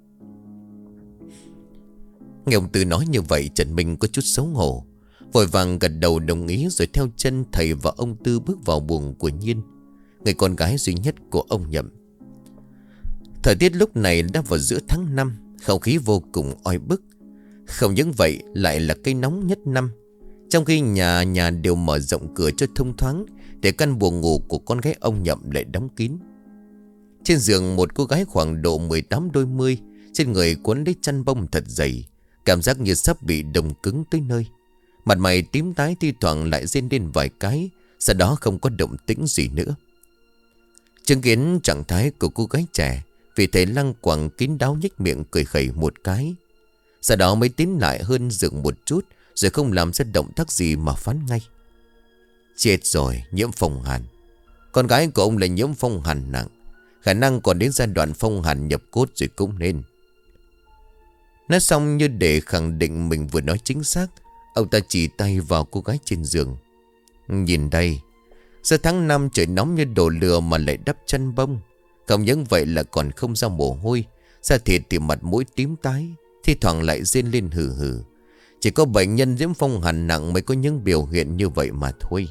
Nghe ông Tư nói như vậy, Trần Minh có chút xấu hổ, vội vàng gật đầu đồng ý, rồi theo chân thầy và ông Tư bước vào buồng của Nhiên, người con gái duy nhất của ông Nhậm. Thời tiết lúc này đã vào giữa tháng năm, không khí vô cùng oi bức. Không những vậy, lại là cái nóng nhất năm. Trong khi nhà nhà đều mở rộng cửa cho thông thoáng, để căn buồng ngủ của con gái ông Nhậm lại đóng kín. Trên giường, một cô gái khoảng độ mười tám đôi mươi, trên người quấn lấy chăn bông thật dày, cảm giác như sắp bị đông cứng tới nơi. Mặt mày tím tái, thi thoảng lại rên lên vài cái, sau đó không có động tĩnh gì nữa. Chứng kiến trạng thái của cô gái trẻ, vì thầy Lăng Quàng kín đáo nhếch miệng cười khẩy một cái, sau đó mới tiến lại hơn giường một chút, rồi không làm ra động tác gì mà phán ngay: Chết rồi, nhiễm phong hàn. Con gái của ông là nhiễm phong hàn nặng, Khả năng còn đến giai đoạn phong hàn nhập cốt rồi cũng nên. Nói xong như để khẳng định mình vừa nói chính xác, ông ta chỉ tay vào cô gái trên giường. Nhìn đây, giữa tháng năm trời nóng như đổ lửa mà lại đắp chăn bông. Không những vậy là còn không ra mồ hôi, da thịt thì mặt mũi tím tái, thi thoảng lại rên lên hừ hừ. Chỉ có bệnh nhân nhiễm phong hàn nặng mới có những biểu hiện như vậy mà thôi.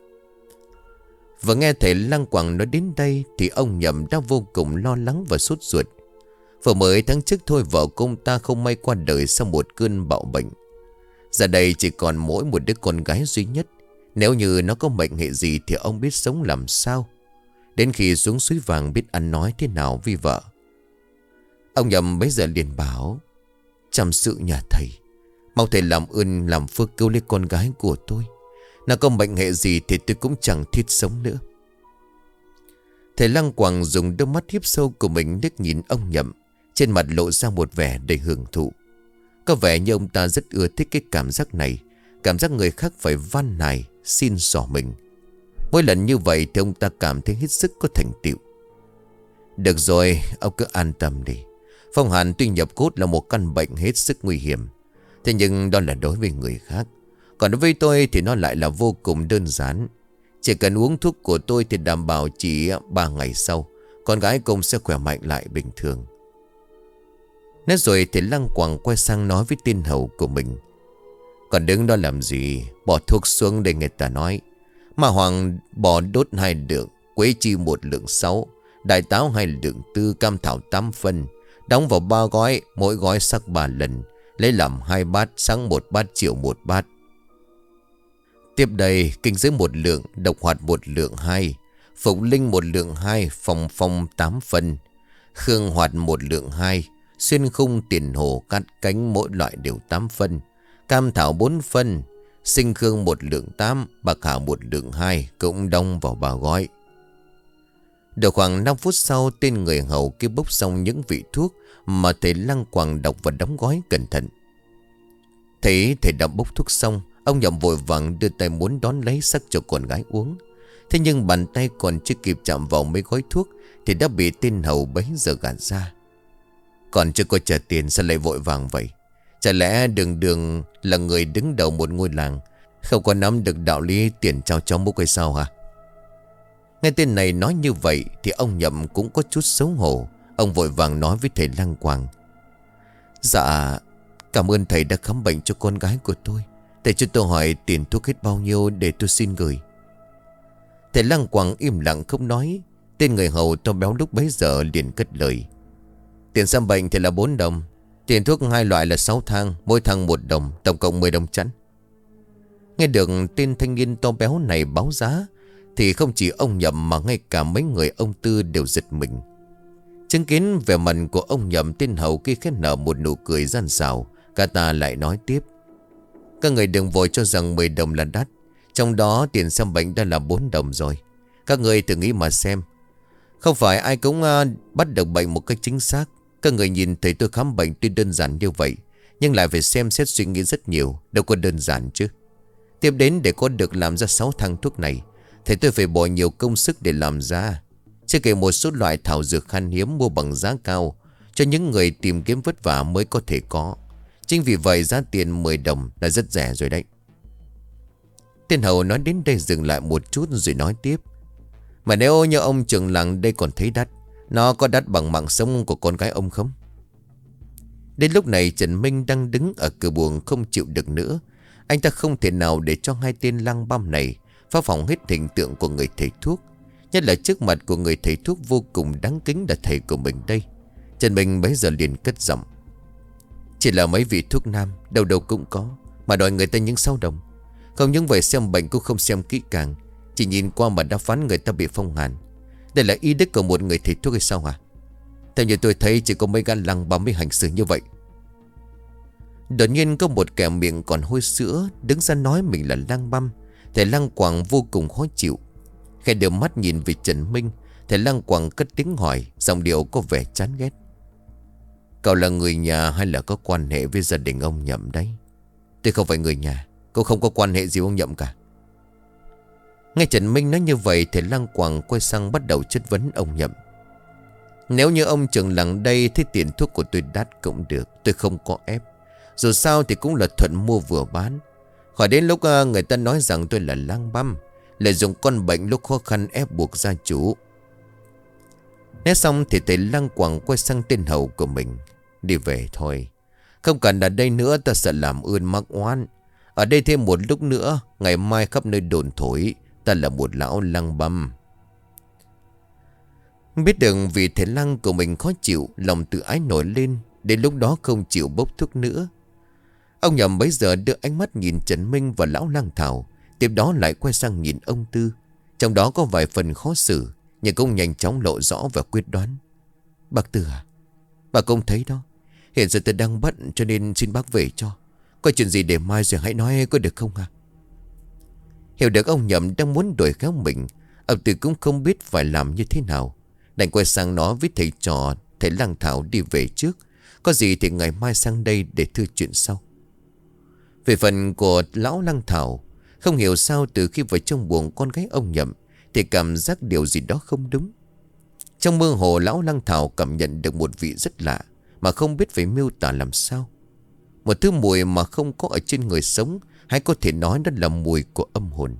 Và nghe thầy Lăng Quảng nói đến đây thì ông Nhậm đã vô cùng lo lắng và sốt ruột. Vừa mới tháng trước thôi vợ cô ta không may qua đời sau một cơn bạo bệnh. Giờ đây chỉ còn mỗi một đứa con gái duy nhất. Nếu như nó có mệnh hệ gì thì ông biết sống làm sao. Đến khi xuống suối vàng biết ăn nói thế nào với vợ. Ông Nhậm bấy giờ liền bảo: chăm sự nhà thầy, mong thầy làm ơn làm phước cứu lấy con gái của tôi. Nó có mệnh hệ gì thì tôi cũng chẳng thiết sống nữa. Thầy Lăng Quảng dùng đôi mắt hiếp sâu của mình liếc nhìn ông Nhậm, trên mặt lộ ra một vẻ đầy hưởng thụ. Có vẻ như ông ta rất ưa thích cái cảm giác này, cảm giác người khác phải van nài xin xỏ mình. Mỗi lần như vậy thì ông ta cảm thấy hết sức có thành tựu. Được rồi, ông cứ an tâm đi. Phong hàn tuy nhập cốt là một căn bệnh hết sức nguy hiểm, thế nhưng đó là đối với người khác. Còn đối với tôi thì nó lại là vô cùng đơn giản. Chỉ cần uống thuốc của tôi thì đảm bảo chỉ ba ngày sau con gái cũng sẽ khỏe mạnh lại bình thường. Nói rồi thì Lăng Quảng quay sang nói với tên hầu của mình: còn đứng đó làm gì, bỏ thuốc xuống để người ta nói. Mà hoàng bò đốt hai lượng, quế chi một lượng sáu, đại táo hai lượng tư, cam thảo tám phân, đóng vào ba gói, mỗi gói sắc ba lần, lấy làm hai bát, sáng một bát, chiều một bát. Tiếp đây kinh giới một lượng, độc hoạt một lượng hai, phụng linh một lượng hai, phong phong tám phân, khương hoạt một lượng hai, xuyên khung tiền hồ cắt cánh mỗi loại đều tám phân, cam thảo bốn phân, sinh khương một lượng tám, bạc hà một lượng hai, cũng đong vào ba gói. Được khoảng năm phút sau, tên người hầu kia bốc xong những vị thuốc mà thầy Lăng Quảng đọc và đóng gói cẩn thận. Thấy thầy đã bốc thuốc xong, ông Nhậm vội vàng đưa tay muốn đón lấy sắc cho con gái uống. Thế nhưng bàn tay còn chưa kịp chạm vào mấy gói thuốc thì đã bị tên hầu bấy giờ gạt ra. Còn chưa có trả tiền sao lại vội vàng vậy? Chả lẽ đường đường là người đứng đầu một ngôi làng, không có nắm được đạo lý tiền trao cho múc hay sao hả? Nghe tên này nói như vậy thì ông Nhậm cũng có chút xấu hổ. Ông vội vàng nói với thầy Lăng Quảng: dạ, cảm ơn thầy đã khám bệnh cho con gái của tôi. Thầy cho tôi hỏi tiền thuốc hết bao nhiêu để tôi xin gửi. Thầy Lăng Quảng im lặng không nói. Tên người hầu to béo lúc bấy giờ liền cất lời: tiền xăm bệnh thì là bốn đồng. Tiền thuốc hai loại là sáu thang, mỗi thang một đồng, tổng cộng mười đồng chẵn. Nghe được tên thanh niên to béo này báo giá thì không chỉ ông Nhậm mà ngay cả mấy người ông Tư đều giật mình. Chứng kiến vẻ mặt của ông Nhậm, tên hầu kia khẽ nở một nụ cười gian xảo. Cả ta lại nói tiếp: các người đừng vội cho rằng mười đồng là đắt. Trong đó tiền xem bệnh đã là bốn đồng rồi. Các người thử nghĩ mà xem, không phải ai cũng uh, bắt được bệnh một cách chính xác. Các người nhìn thấy tôi khám bệnh tuy đơn giản như vậy, nhưng lại phải xem xét suy nghĩ rất nhiều. Đâu có đơn giản chứ. Tiếp đến để có được làm ra sáu thang thuốc này, thì tôi phải bỏ nhiều công sức để làm ra. Chưa kể một số loại thảo dược khan hiếm mua bằng giá cao, cho những người tìm kiếm vất vả mới có thể có. Chính vì vậy giá tiền mười đồng là rất rẻ rồi đấy. Tên hầu nói đến đây dừng lại một chút rồi nói tiếp: mà nếu như ông trưởng làng đây còn thấy đắt, nó có đắt bằng mạng sống của con gái ông không? Đến lúc này Trần Minh đang đứng ở cửa buồng không chịu được nữa. Anh ta không thể nào để cho hai tên lang băm này phá phỏng hết hình tượng của người thầy thuốc, nhất là trước mặt của người thầy thuốc vô cùng đáng kính là thầy của mình đây. Trần Minh bấy giờ liền cất giọng: chỉ là mấy vị thuốc nam, đâu đâu cũng có, mà đòi người ta những sáu đồng. Không những vậy xem bệnh cũng không xem kỹ càng, chỉ nhìn qua mà đã phán người ta bị phong hàn. Đây là ý đức của một người thầy thuốc hay sao hả? Theo như tôi thấy chỉ có mấy gã lăng băm mới hành xử như vậy. Đột nhiên có một kẻ miệng còn hôi sữa đứng ra nói mình là lang băm. Thầy Lăng Quảng vô cùng khó chịu. Khẽ đưa mắt nhìn về Trần Minh, thầy Lăng Quảng cất tiếng hỏi, giọng điệu có vẻ chán ghét: cậu là người nhà hay là có quan hệ với gia đình ông Nhậm đấy? Tôi không phải người nhà, cũng không có quan hệ gì ông Nhậm cả. Nghe Trần Minh nói như vậy, thầy Lăng Quảng quay sang bắt đầu chất vấn ông Nhậm: Nếu như ông trưởng làng đây thấy tiền thuốc của tôi đắt cũng được, tôi không có ép. Dù sao thì cũng là thuận mua vừa bán. Khỏi đến lúc uh, người ta nói rằng tôi là lang băm, lợi dụng con bệnh lúc khó khăn ép buộc gia chủ. Nói xong thì thầy Lăng Quảng quay sang tên hầu của mình. Đi về thôi, không cần ở đây nữa, ta sợ làm ơn mắc oan. Ở đây thêm một lúc nữa, ngày mai khắp nơi đồn thổi ta là một lão lăng băm. Biết được vì thầy Lăng của mình khó chịu, lòng tự ái nổi lên. Đến lúc đó không chịu bốc thuốc nữa. Ông Nhậm bấy giờ đưa ánh mắt nhìn Trần Minh và lão Lăng Thảo, tiếp đó lại quay sang nhìn ông Tư. Trong đó có vài phần khó xử, nhưng cũng nhanh chóng lộ rõ và quyết đoán. Bác Tư à, bà công thấy đó, hiện giờ tôi đang bận cho nên xin bác về cho. Có chuyện gì để mai rồi hãy nói có được không à? Hiểu được ông Nhậm đang muốn đuổi khéo mình, ông Tư cũng không biết phải làm như thế nào, đành quay sang nói với thầy trò thầy Lăng Thảo đi về trước. Có gì thì ngày mai sang đây để thưa chuyện sau. Về phần của lão Lăng Thảo, không hiểu sao từ khi vào trong buồng con gái ông Nhậm thì cảm giác điều gì đó không đúng. Trong mơ hồ lão Lăng Thảo cảm nhận được một vị rất lạ mà không biết phải miêu tả làm sao. Một thứ mùi mà không có ở trên người sống, hay có thể nói đó là mùi của âm hồn.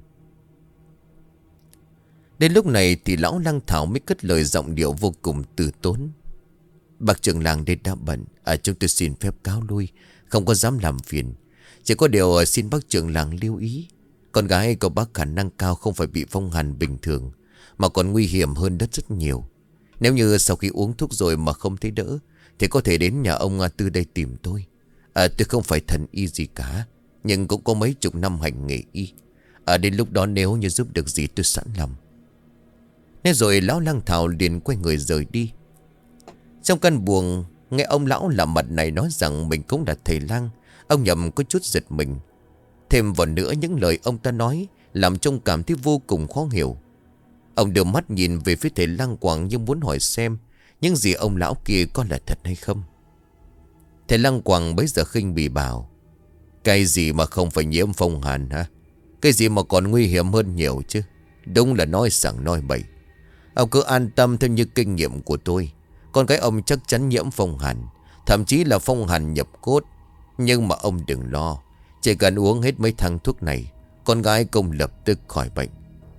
Đến lúc này thì lão Lăng Thảo mới cất lời giọng điệu vô cùng từ tốn. Bác trưởng làng đến đã bận, à, chúng tôi xin phép cáo lui, không có dám làm phiền. Chỉ có điều xin bác trưởng làng lưu ý, con gái của bác khả năng cao không phải bị phong hàn bình thường, mà còn nguy hiểm hơn rất rất nhiều. Nếu như sau khi uống thuốc rồi mà không thấy đỡ, thì có thể đến nhà ông Tư đây tìm tôi. À, tôi không phải thần y gì cả, nhưng cũng có mấy chục năm hành nghề y. À, đến lúc đó nếu như giúp được gì tôi sẵn lòng. Nên rồi lão Lăng Thảo liền quay người rời đi. Trong căn buồng, nghe ông lão làm mặt này nói rằng mình cũng là thầy Lăng, ông Nhậm có chút giật mình. Thêm vào nữa những lời ông ta nói làm trông cảm thấy vô cùng khó hiểu. Ông đưa mắt nhìn về phía thầy Lăng Quảng như muốn hỏi xem những gì ông lão kia có là thật hay không. Thầy Lăng Quảng bấy giờ khinh bỉ bảo: cái gì mà không phải nhiễm phong hàn hả? Cái gì mà còn nguy hiểm hơn nhiều chứ? Đúng là nói sẵn nói bậy. Ông cứ an tâm theo như kinh nghiệm của tôi, con cái ông chắc chắn nhiễm phong hàn, thậm chí là phong hàn nhập cốt. Nhưng mà ông đừng lo, chỉ cần uống hết mấy thang thuốc này, con gái công lập tức khỏi bệnh.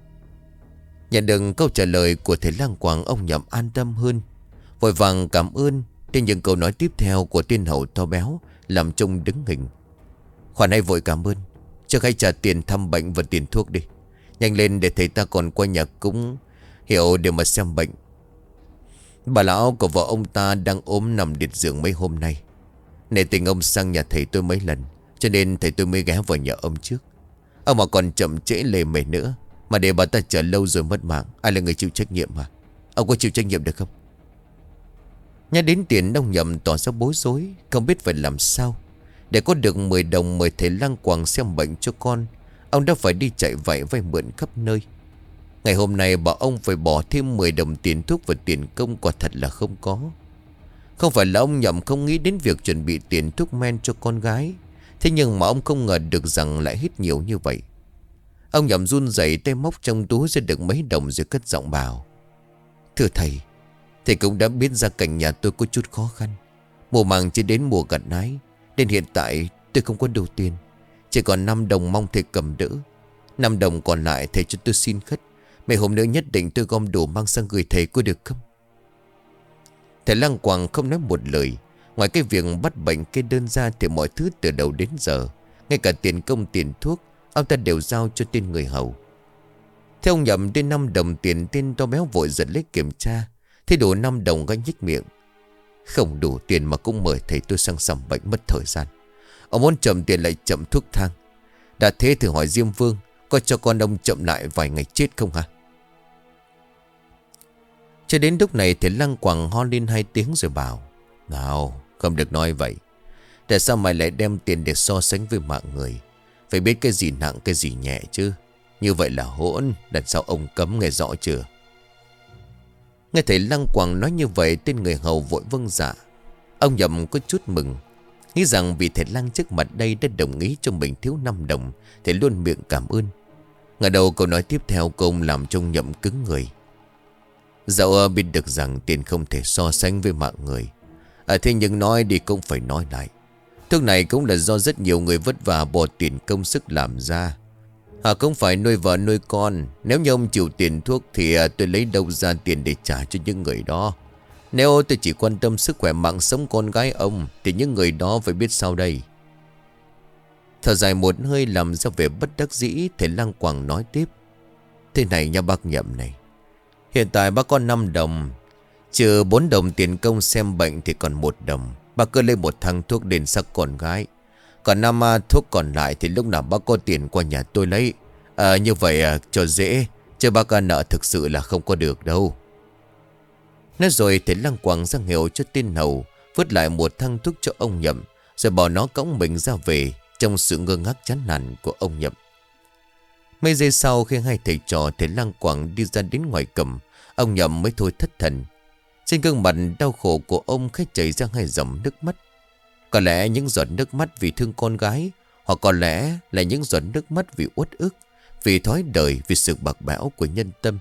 Nhận được câu trả lời của thầy Lăng Quảng, ông Nhậm an tâm hơn, vội vàng cảm ơn. Thế nhưng câu nói tiếp theo của tiên hậu to béo làm trông đứng hình. Khoản hay vội cảm ơn, trước hãy trả tiền thăm bệnh và tiền thuốc đi. Nhanh lên để thầy ta còn qua nhà cúng Hiệu để mà xem bệnh. Bà lão của vợ ông ta đang ốm nằm liệt giường mấy hôm nay. Nể tình ông sang nhà thầy tôi mấy lần, cho nên thầy tôi mới ghé vào nhà ông trước. Ông mà còn chậm trễ lề mề nữa, mà để bà ta chờ lâu rồi mất mạng, ai là người chịu trách nhiệm mà? Ông có chịu trách nhiệm được không? Nhắc đến tiền, ông Nhậm tỏ ra bối rối, không biết phải làm sao. Để có được mười đồng mời thầy Lăng Quảng xem bệnh cho con, ông đã phải đi chạy vạy vay mượn khắp nơi. Ngày hôm nay bảo ông phải bỏ thêm mười đồng tiền thuốc và tiền công, quả thật là không có. Không phải là ông Nhậm không nghĩ đến việc chuẩn bị tiền thuốc men cho con gái, thế nhưng mà ông không ngờ được rằng lại hết nhiều như vậy. Ông Nhậm run rẩy tay móc trong túi ra được mấy đồng rồi cất giọng bảo: thưa thầy, thầy cũng đã biết gia cảnh nhà tôi có chút khó khăn, mùa màng chỉ đến mùa gặt hái, nên hiện tại tôi không có đủ tiền, chỉ còn năm đồng mong thầy cầm đỡ. Năm đồng còn lại thầy cho tôi xin khất, mấy hôm nữa nhất định tôi gom đủ mang sang gửi thầy, có được không? Thầy Lăng Quảng không nói một lời. Ngoài cái việc bắt bệnh kê đơn ra thì mọi thứ từ đầu đến giờ, ngay cả tiền công tiền thuốc, ông ta đều giao cho tên người hầu. Theo ông Nhậm, đến năm đồng tiền, tên to béo vội giật lấy kiểm tra, thấy đủ năm đồng gánh nhích miệng: không đủ tiền mà cũng mời thầy tôi sang sắm bệnh mất thời gian. Ông muốn chậm tiền lại chậm thuốc thang. Đã thế thử hỏi Diêm Vương có cho con ông chậm lại vài ngày chết không hả? Cho đến lúc này thầy Lăng Quảng ho lên hai tiếng rồi bảo: nào, không được nói vậy. Tại sao mày lại đem tiền để so sánh với mạng người? Phải biết cái gì nặng cái gì nhẹ chứ. Như vậy là hỗn. Đằng sau ông cấm, nghe rõ chưa? Nghe thầy Lăng Quảng nói như vậy, tên người hầu vội vâng dạ. Ông Nhậm có chút mừng, nghĩ rằng vì thầy Lăng trước mặt đây đã đồng ý cho mình thiếu năm đồng, thầy luôn miệng cảm ơn. Ngờ đầu câu nói tiếp theo của ông làm trông Nhậm cứng người. Dẫu biết được rằng tiền không thể so sánh với mạng người, à, thế nhưng nói đi cũng phải nói lại. Thuốc này cũng là do rất nhiều người vất vả bỏ tiền công sức làm ra. À, cũng phải nuôi vợ nuôi con. Nếu như ông chịu tiền thuốc thì à, tôi lấy đâu ra tiền để trả cho những người đó. Nếu tôi chỉ quan tâm sức khỏe mạng sống con gái ông thì những người đó phải biết sao đây. Thở dài một hơi làm ra vẻ bất đắc dĩ, thầy Lăng Quảng nói tiếp. Thế này nha bác Nhậm này, hiện tại bác có năm đồng, trừ bốn đồng tiền công xem bệnh thì còn một đồng. Bác cứ lấy một thang thuốc đền sắc con gái. Còn năm thuốc còn lại thì lúc nào bác có tiền qua nhà tôi lấy. À, như vậy à, cho dễ, chứ bác nợ thực sự là không có được đâu. Nói rồi thầy Lăng Quảng ra hiệu cho tên hầu vứt lại một thang thuốc cho ông Nhậm, rồi bảo nó cõng mình ra về trong sự ngơ ngác chán nản của ông Nhậm. Mấy giây sau khi hai thầy trò thầy Lăng Quảng đi ra đến ngoài cầm, ông Nhậm mới thôi thất thần. Trên gương mặt đau khổ của ông khách chảy ra hai dòng nước mắt. Có lẽ những giọt nước mắt vì thương con gái, hoặc có lẽ là những giọt nước mắt vì uất ức, vì thói đời, vì sự bạc bẽo của nhân tâm.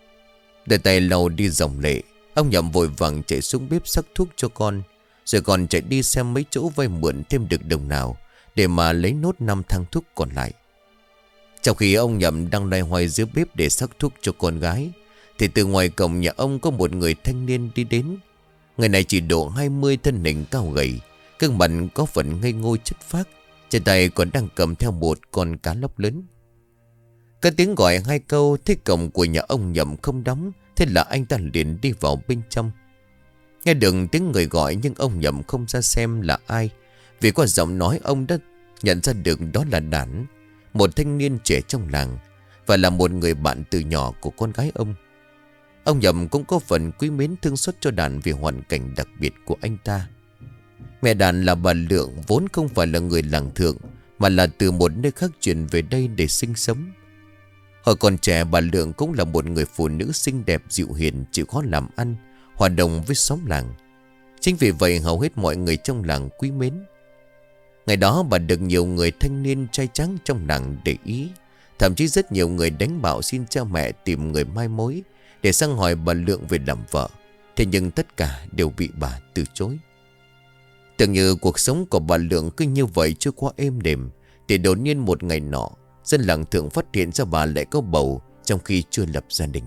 Để tay lau đi dòng lệ, ông Nhậm vội vàng chạy xuống bếp sắc thuốc cho con, rồi còn chạy đi xem mấy chỗ vay mượn thêm được đồng nào để mà lấy nốt năm thang thuốc còn lại. Trong khi ông Nhậm đang loay hoay dưới bếp để sắc thuốc cho con gái, thì từ ngoài cổng nhà ông có một người thanh niên đi đến. Người này chỉ độ hai mươi, thân hình cao gầy, gương mặt có phần ngây ngô chất phác, trên tay còn đang cầm theo một con cá lóc lớn. Cái tiếng gọi hai câu, thấy cổng của nhà ông Nhậm không đóng, thế là anh ta liền đi vào bên trong. Nghe được tiếng người gọi nhưng ông Nhậm không ra xem là ai, vì qua giọng nói ông đã nhận ra được đó là Đản, một thanh niên trẻ trong làng, và là một người bạn từ nhỏ của con gái ông. Ông Nhậm cũng có phần quý mến thương xót cho Đản vì hoàn cảnh đặc biệt của anh ta. Mẹ Đản là bà Lượng, vốn không phải là người làng thượng, mà là từ một nơi khác chuyển về đây để sinh sống. Hồi còn trẻ, bà Lượng cũng là một người phụ nữ xinh đẹp, dịu hiền, chịu khó làm ăn, hòa đồng với xóm làng. Chính vì vậy hầu hết mọi người trong làng quý mến. Ngày đó bà được nhiều người thanh niên trai tráng trong làng để ý. Thậm chí rất nhiều người đánh bảo xin cha mẹ tìm người mai mối để sang hỏi bà Lượng về làm vợ. Thế nhưng tất cả đều bị bà từ chối. Tưởng như cuộc sống của bà Lượng cứ như vậy trôi qua êm đềm, thì đột nhiên một ngày nọ, dân làng thượng phát hiện ra bà lại có bầu trong khi chưa lập gia đình.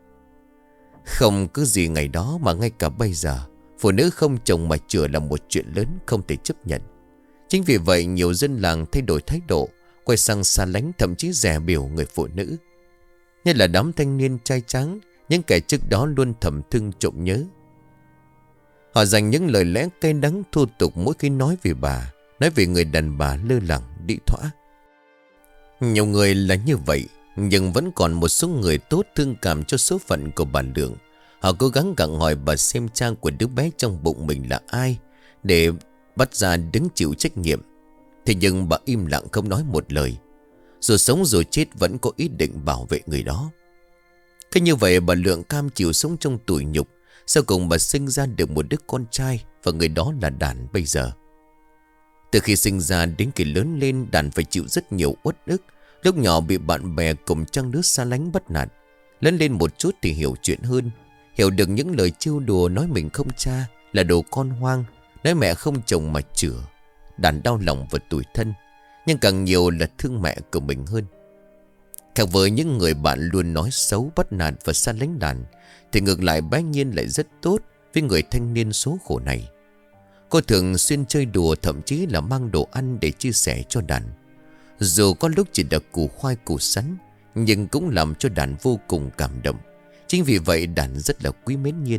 Không cứ gì ngày đó mà ngay cả bây giờ, phụ nữ không chồng mà chữa là một chuyện lớn không thể chấp nhận. Chính vì vậy nhiều dân làng thay đổi thái độ, quay sang xa lánh, thậm chí dè bỉu người phụ nữ. Nhất là đám thanh niên trai tráng, những kẻ trước đó luôn thầm thương trộm nhớ. Họ dành những lời lẽ cay đắng thô tục mỗi khi nói về bà, nói về người đàn bà lơ lẳng, đĩ thỏa. Nhiều người là như vậy, nhưng vẫn còn một số người tốt thương cảm cho số phận của bà Lượng. Họ cố gắng gặng hỏi bà xem cha của đứa bé trong bụng mình là ai, để bắt ra đứng chịu trách nhiệm. Thế nhưng bà im lặng không nói một lời. Dù sống dù chết vẫn có ý định bảo vệ người đó. Cứ như vậy bà Lượng cam chịu sống trong tủi nhục. Sau cùng bà sinh ra được một đứa con trai, và người đó là Đản bây giờ. Từ khi sinh ra đến khi lớn lên, Đản phải chịu rất nhiều uất ức. Lúc nhỏ bị bạn bè cùng trang lứa xa lánh bắt nạt. Lớn lên một chút thì hiểu chuyện hơn, hiểu được những lời trêu đùa nói mình không cha, là đồ con hoang, nói mẹ không chồng mà chửa. Đản đau lòng và tủi thân, nhưng càng nhiều là thương mẹ của mình hơn. Khác với những người bạn luôn nói xấu, bắt nạt và xa lánh Đản, thì ngược lại bé Nhiên lại rất tốt với người thanh niên số khổ này. Cô thường xuyên chơi đùa, thậm chí là mang đồ ăn để chia sẻ cho Đản. Dù có lúc chỉ là củ khoai củ sắn, nhưng cũng làm cho Đản vô cùng cảm động. Chính vì vậy Đản rất là quý mến Nhiên.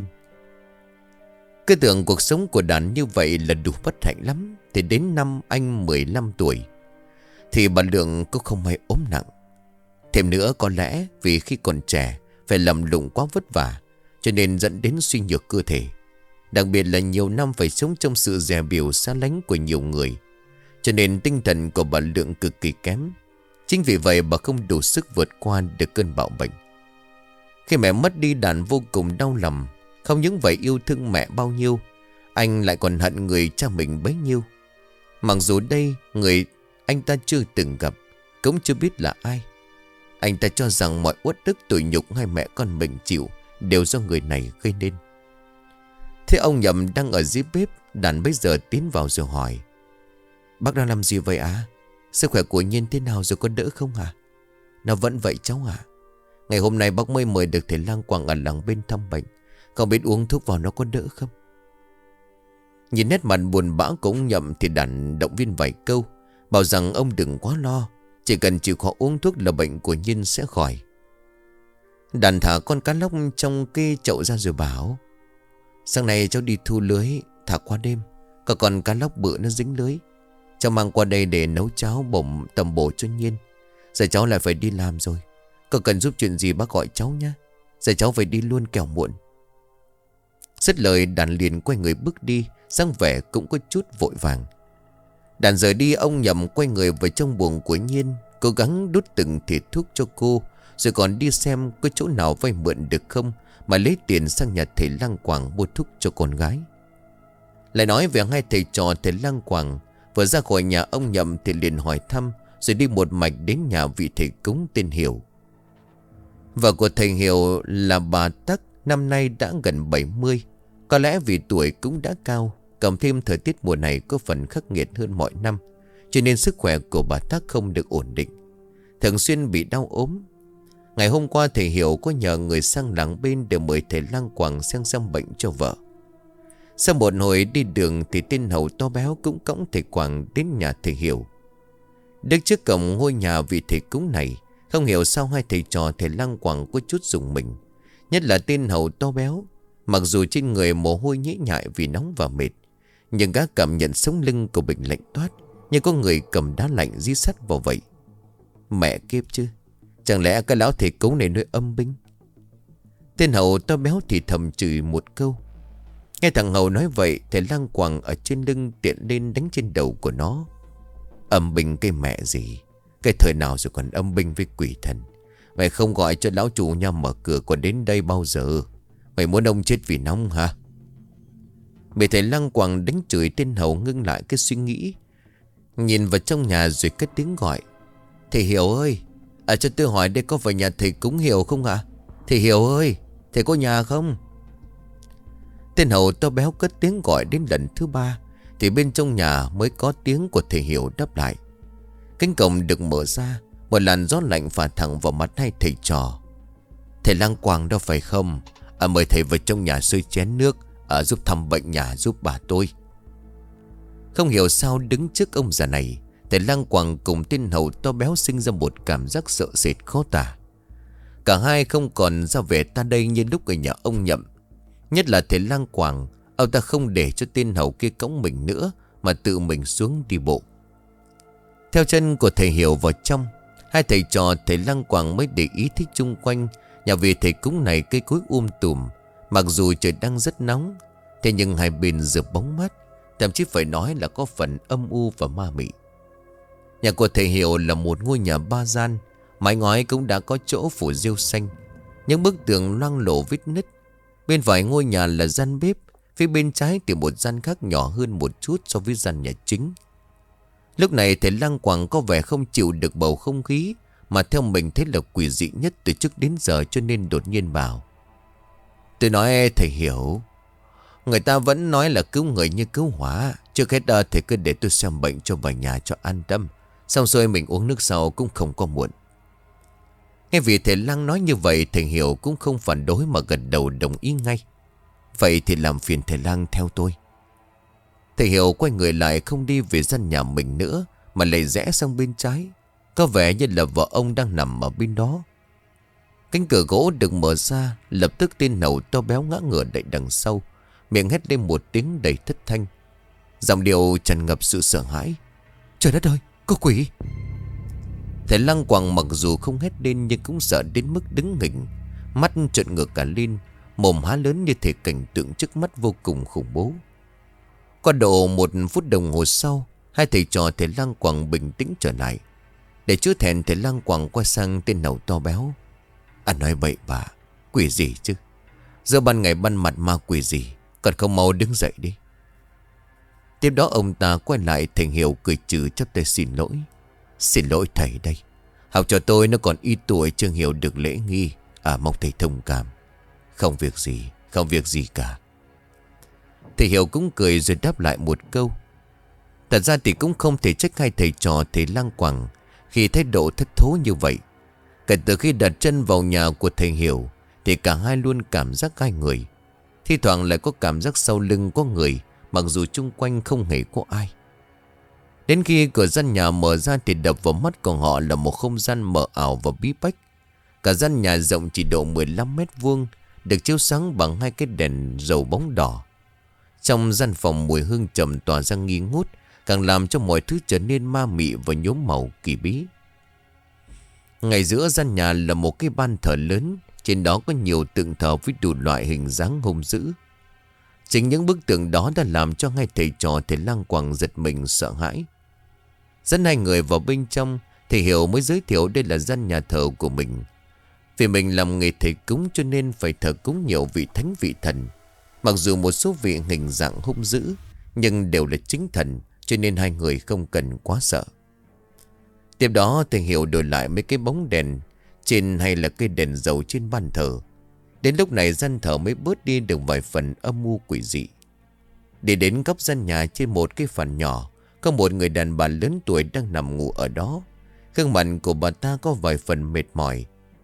Cứ tưởng cuộc sống của Đản như vậy là đủ bất hạnh lắm, thì đến năm anh mười lăm tuổi thì bà Lượng cũng không may ốm nặng. Thêm nữa có lẽ vì khi còn trẻ phải lầm lụng quá vất vả, cho nên dẫn đến suy nhược cơ thể. Đặc biệt là nhiều năm phải sống trong sự dè bỉu xa lánh của nhiều người, cho nên tinh thần của bà Lượng cực kỳ kém. Chính vì vậy bà không đủ sức vượt qua được cơn bạo bệnh. Khi mẹ mất đi, Đản vô cùng đau lòng. Không những vậy yêu thương mẹ bao nhiêu, anh lại còn hận người cha mình bấy nhiêu. Mặc dù đây người anh ta chưa từng gặp, cũng chưa biết là ai. Anh ta cho rằng mọi uất ức tủi nhục hai mẹ con mình chịu đều do người này gây nên. Thế ông Nhậm đang ở dưới bếp, Đàn bây giờ tiến vào rồi hỏi: Bác đang làm gì vậy à? Sức khỏe của Nhiên thế nào rồi, có đỡ không hả? Nó vẫn vậy cháu ạ. Ngày hôm nay bác mới mời được thầy lang quàng ở làng bên thăm bệnh. Không biết uống thuốc vào nó có đỡ không? Nhìn nét mặt buồn bã của ông Nhậm thì Đàn động viên vài câu, bảo rằng ông đừng quá lo, chỉ cần chịu khó uống thuốc là bệnh của Nhiên sẽ khỏi. Đàn thả con cá lóc trong cái chậu ra rồi bảo: Sáng nay cháu đi thu lưới, thả qua đêm, có con cá lóc bự nó dính lưới. Cháu mang qua đây để nấu cháo bổng tầm bổ cho Nhiên. Giờ cháu lại phải đi làm rồi. Có cần giúp chuyện gì bác gọi cháu nhé. Giờ cháu phải đi luôn kẻo muộn. Dứt lời Đàn liền quay người bước đi, dáng vẻ cũng có chút vội vàng. Đàn rời đi, ông Nhậm quay người vào trong buồng của Nhiên, cố gắng đút từng thìa thuốc cho cô, rồi còn đi xem có chỗ nào vay mượn được không, mà lấy tiền sang nhà thầy lang quàng mua thuốc cho con gái. Lại nói về hai thầy trò thầy lang quàng. Vừa ra khỏi nhà ông Nhậm thì liền hỏi thăm, rồi đi một mạch đến nhà vị thầy cúng tên Hiểu. Vợ của thầy Hiểu là bà Tắc, năm nay đã gần bảy mươi. Có lẽ vì tuổi cũng đã cao, cộng thêm thời tiết mùa này có phần khắc nghiệt hơn mọi năm, cho nên sức khỏe của bà Tắc không được ổn định, thường xuyên bị đau ốm. Ngày hôm qua thầy Hiểu có nhờ người sang làng bên để mời thầy lang quàng sang xem bệnh cho vợ. Sau một hồi đi đường thì tên hầu to béo cũng cõng thầy quàng đến nhà thầy Hiểu. Đứng trước cổng ngôi nhà vị thầy cúng này, không hiểu sao hai thầy trò thầy lang quàng có chút rùng mình. Nhất là tên hầu to béo, mặc dù trên người mồ hôi nhễ nhại vì nóng và mệt, nhưng gã cảm nhận sống lưng của mình lạnh toát, như có người cầm đá lạnh dí sắt vào vậy. Mẹ kiếp chứ, chẳng lẽ cái lão thầy cúng này nuôi âm binh? Tên hầu to béo thì thầm chửi một câu. Nghe thằng hầu nói vậy, thầy lang quàng ở trên lưng tiện lên đánh trên đầu của nó. Âm binh cái mẹ gì? Cái thời nào rồi còn âm binh với quỷ thần? Mày không gọi cho lão chủ nhà mở cửa còn đến đây bao giờ? Mày muốn ông chết vì nóng hả? Bị thầy lang quàng đánh chửi, tên hầu ngưng lại cái suy nghĩ, nhìn vào trong nhà rồi cất tiếng gọi: Thầy Hiểu ơi, à cho tôi hỏi đây có phải nhà thầy cúng Hiểu không ạ? Thầy Hiểu ơi, thầy có nhà không? Tên hầu to béo cất tiếng gọi đến lần thứ ba thì bên trong nhà mới có tiếng của thầy Hiểu đáp lại. Cánh cổng được mở ra, một làn gió lạnh phả thẳng vào mặt hai thầy trò. Thầy lang quàng đâu phải không? À, mời thầy vào trong nhà xơi chén nước, à, giúp thăm bệnh nhà giúp bà tôi. Không hiểu sao đứng trước ông già này, thầy lang quàng cùng tên hầu to béo sinh ra một cảm giác sợ sệt khó tả. Cả hai không còn ra vẻ ta đây như lúc ở nhà ông Nhậm. Nhất là thầy lang quàng, ông ta không để cho tên hầu kia cõng mình nữa, mà tự mình xuống đi bộ. Theo chân của thầy Hiểu vào trong, hai thầy trò thầy lang quàng mới để ý thích chung quanh. Nhà vị thầy cúng này cây cối um tùm, mặc dù trời đang rất nóng, thế nhưng hai bên rực bóng mát, thậm chí phải nói là có phần âm u và ma mị. Nhà của thầy Hiểu là một ngôi nhà ba gian, mái ngói cũng đã có chỗ phủ rêu xanh, những bức tường loang lổ vết nứt. Bên phải ngôi nhà là gian bếp, phía bên trái thì một gian khác nhỏ hơn một chút so với gian nhà chính. Lúc này thầy lang quàng có vẻ không chịu được bầu không khí, mà theo mình thấy là quỷ dị nhất từ trước đến giờ, cho nên đột nhiên bảo: Tôi nói thầy Hiểu, người ta vẫn nói là cứu người như cứu hỏa. Trước hết đó thầy cứ để tôi xem bệnh cho vào nhà cho an tâm, xong rồi mình uống nước sau cũng không có muộn. Nghe vì thầy lang nói như vậy, thầy Hiểu cũng không phản đối mà gật đầu đồng ý ngay. Vậy thì làm phiền thầy lang theo tôi. Thầy Hiểu quay người lại, không đi về gian nhà mình nữa, mà lại rẽ sang bên trái. Có vẻ như là vợ ông đang nằm ở bên đó. Cánh cửa gỗ được mở ra, lập tức tên hầu to béo ngã ngửa đậy đằng sau, miệng hét lên một tiếng đầy thất thanh, giọng điệu tràn ngập sự sợ hãi: Trời đất ơi, có quỷ! Thầy lang quàng mặc dù không hét lên nhưng cũng sợ đến mức đứng nghỉnh, mắt trợn ngược cả lên, mồm há lớn như thể cảnh tượng trước mắt vô cùng khủng bố. Qua độ một phút đồng hồ sau, hai thầy trò thầy lang quàng bình tĩnh trở lại. Để chứa thẹn, thầy lang quàng qua sang tên hầu to béo: Anh nói bậy bạ, quỷ gì chứ? Giờ ban ngày ban mặt ma quỷ gì? Còn không mau đứng dậy đi. Tiếp đó ông ta quay lại, thầy Hiểu cười trừ chắp tay xin lỗi: Xin lỗi thầy đây, học trò tôi nó còn ít tuổi chưa hiểu được lễ nghi, à mong thầy thông cảm. Không việc gì, không việc gì cả. Thầy Hiểu cũng cười rồi đáp lại một câu. Thật ra thì cũng không thể trách hai thầy trò thầy Lang Quảng khi thái độ thất thố như vậy. Kể từ khi đặt chân vào nhà của thầy Hiểu thì cả hai luôn cảm giác gai người. Thi thoảng lại có cảm giác sau lưng có người, mặc dù chung quanh không hề có ai. Đến khi cửa gian nhà mở ra thì đập vào mắt của họ là một không gian mờ ảo và bí bách. Cả gian nhà rộng chỉ độ mười lăm mét vuông, được chiếu sáng bằng hai cái đèn dầu bóng đỏ. Trong gian phòng mùi hương trầm tỏa ra nghi ngút, càng làm cho mọi thứ trở nên ma mị và nhuốm màu kỳ bí. Ngay giữa gian nhà là một cái ban thờ lớn, trên đó có nhiều tượng thờ với đủ loại hình dáng hung dữ. Chính những bức tượng đó đã làm cho hai thầy trò thầy Lang Quảng giật mình sợ hãi. Dẫn hai người vào bên trong, thầy Hiểu mới giới thiệu đây là gian nhà thờ của mình. Vì mình làm nghề thầy cúng cho nên phải thờ cúng nhiều vị thánh vị thần. Mặc dù một số vị hình dạng hung dữ, nhưng đều là chính thần, cho nên hai người không cần quá sợ. Tiếp đó thầy Hiểu đổi lại mấy cái bóng đèn trên hay là cây đèn dầu trên ban thờ. Đến lúc này gian thờ mới bớt đi được vài phần âm mưu quỷ dị. Để đến góc gian nhà trên một cái phần nhỏ, có một người đàn bà lớn tuổi đang nằm ngủ ở đó. Gương mặt của bà ta có vài phần mệt mỏi.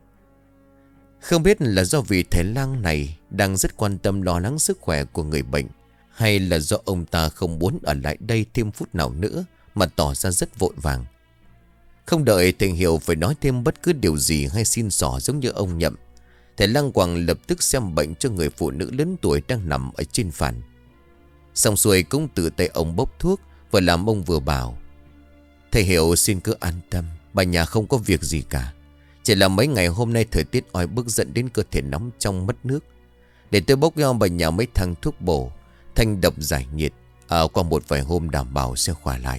Không biết là do vị thầy lang này đang rất quan tâm lo lắng sức khỏe của người bệnh, hay là do ông ta không muốn ở lại đây thêm phút nào nữa mà tỏ ra rất vội vàng. Không đợi thầy Hiểu phải nói thêm bất cứ điều gì hay xin xỏ giống như ông Nhậm, thầy Lang Quảng lập tức xem bệnh cho người phụ nữ lớn tuổi đang nằm ở trên phản. Xong xuôi cũng tự tay ông bốc thuốc, vừa làm ông vừa bảo: Thầy Hiểu xin cứ an tâm, bà nhà không có việc gì cả. Chỉ là mấy ngày hôm nay thời tiết oi bức dẫn đến cơ thể nóng trong mất nước. Để tôi bốc cho bà nhà mấy thằng thuốc bổ, thanh độc giải nhiệt, à, qua một vài hôm đảm bảo sẽ khỏe lại.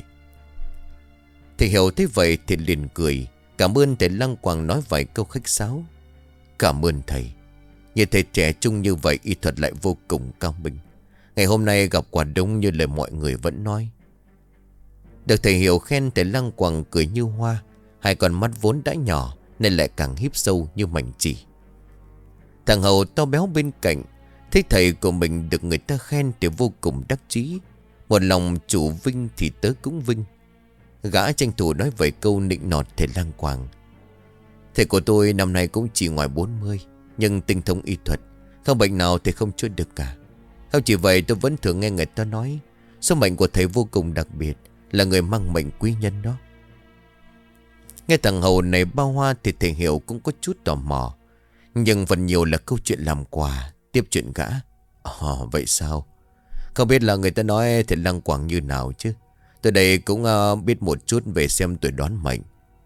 Thầy Hiểu thấy vậy thì liền cười, cảm ơn thầy Lang Quảng, nói vài câu khách sáo. Cảm ơn thầy. Như thầy trẻ trung như vậy, y thuật lại vô cùng cao minh. Ngày hôm nay gặp quả đúng như lời mọi người vẫn nói. Được thầy Hiểu khen, thầy Lang Quảng cười như hoa. Hai con mắt vốn đã nhỏ nên lại càng híp sâu như mảnh chỉ. Thằng Hầu to béo bên cạnh thấy thầy của mình được người ta khen thì vô cùng đắc chí. Một lòng chủ vinh thì tớ cũng vinh. Gã tranh thủ nói vài câu nịnh nọt thầy Lang Quảng. Thầy của tôi năm nay cũng chỉ ngoài bốn mươi, nhưng tinh thông y thuật, không bệnh nào thì không chữa được cả. Không chỉ vậy, tôi vẫn thường nghe người ta nói số mệnh của thầy vô cùng đặc biệt, là người mang mệnh quý nhân đó. Nghe thằng Hầu này bao hoa thì thầy Hiểu cũng có chút tò mò, nhưng phần nhiều là câu chuyện làm quà. Tiếp chuyện gã: Ồ, vậy sao? Không biết là người ta nói thầy Lang Quảng như nào chứ. Tôi đây cũng uh, biết một chút về xem tuổi đoán mệnh.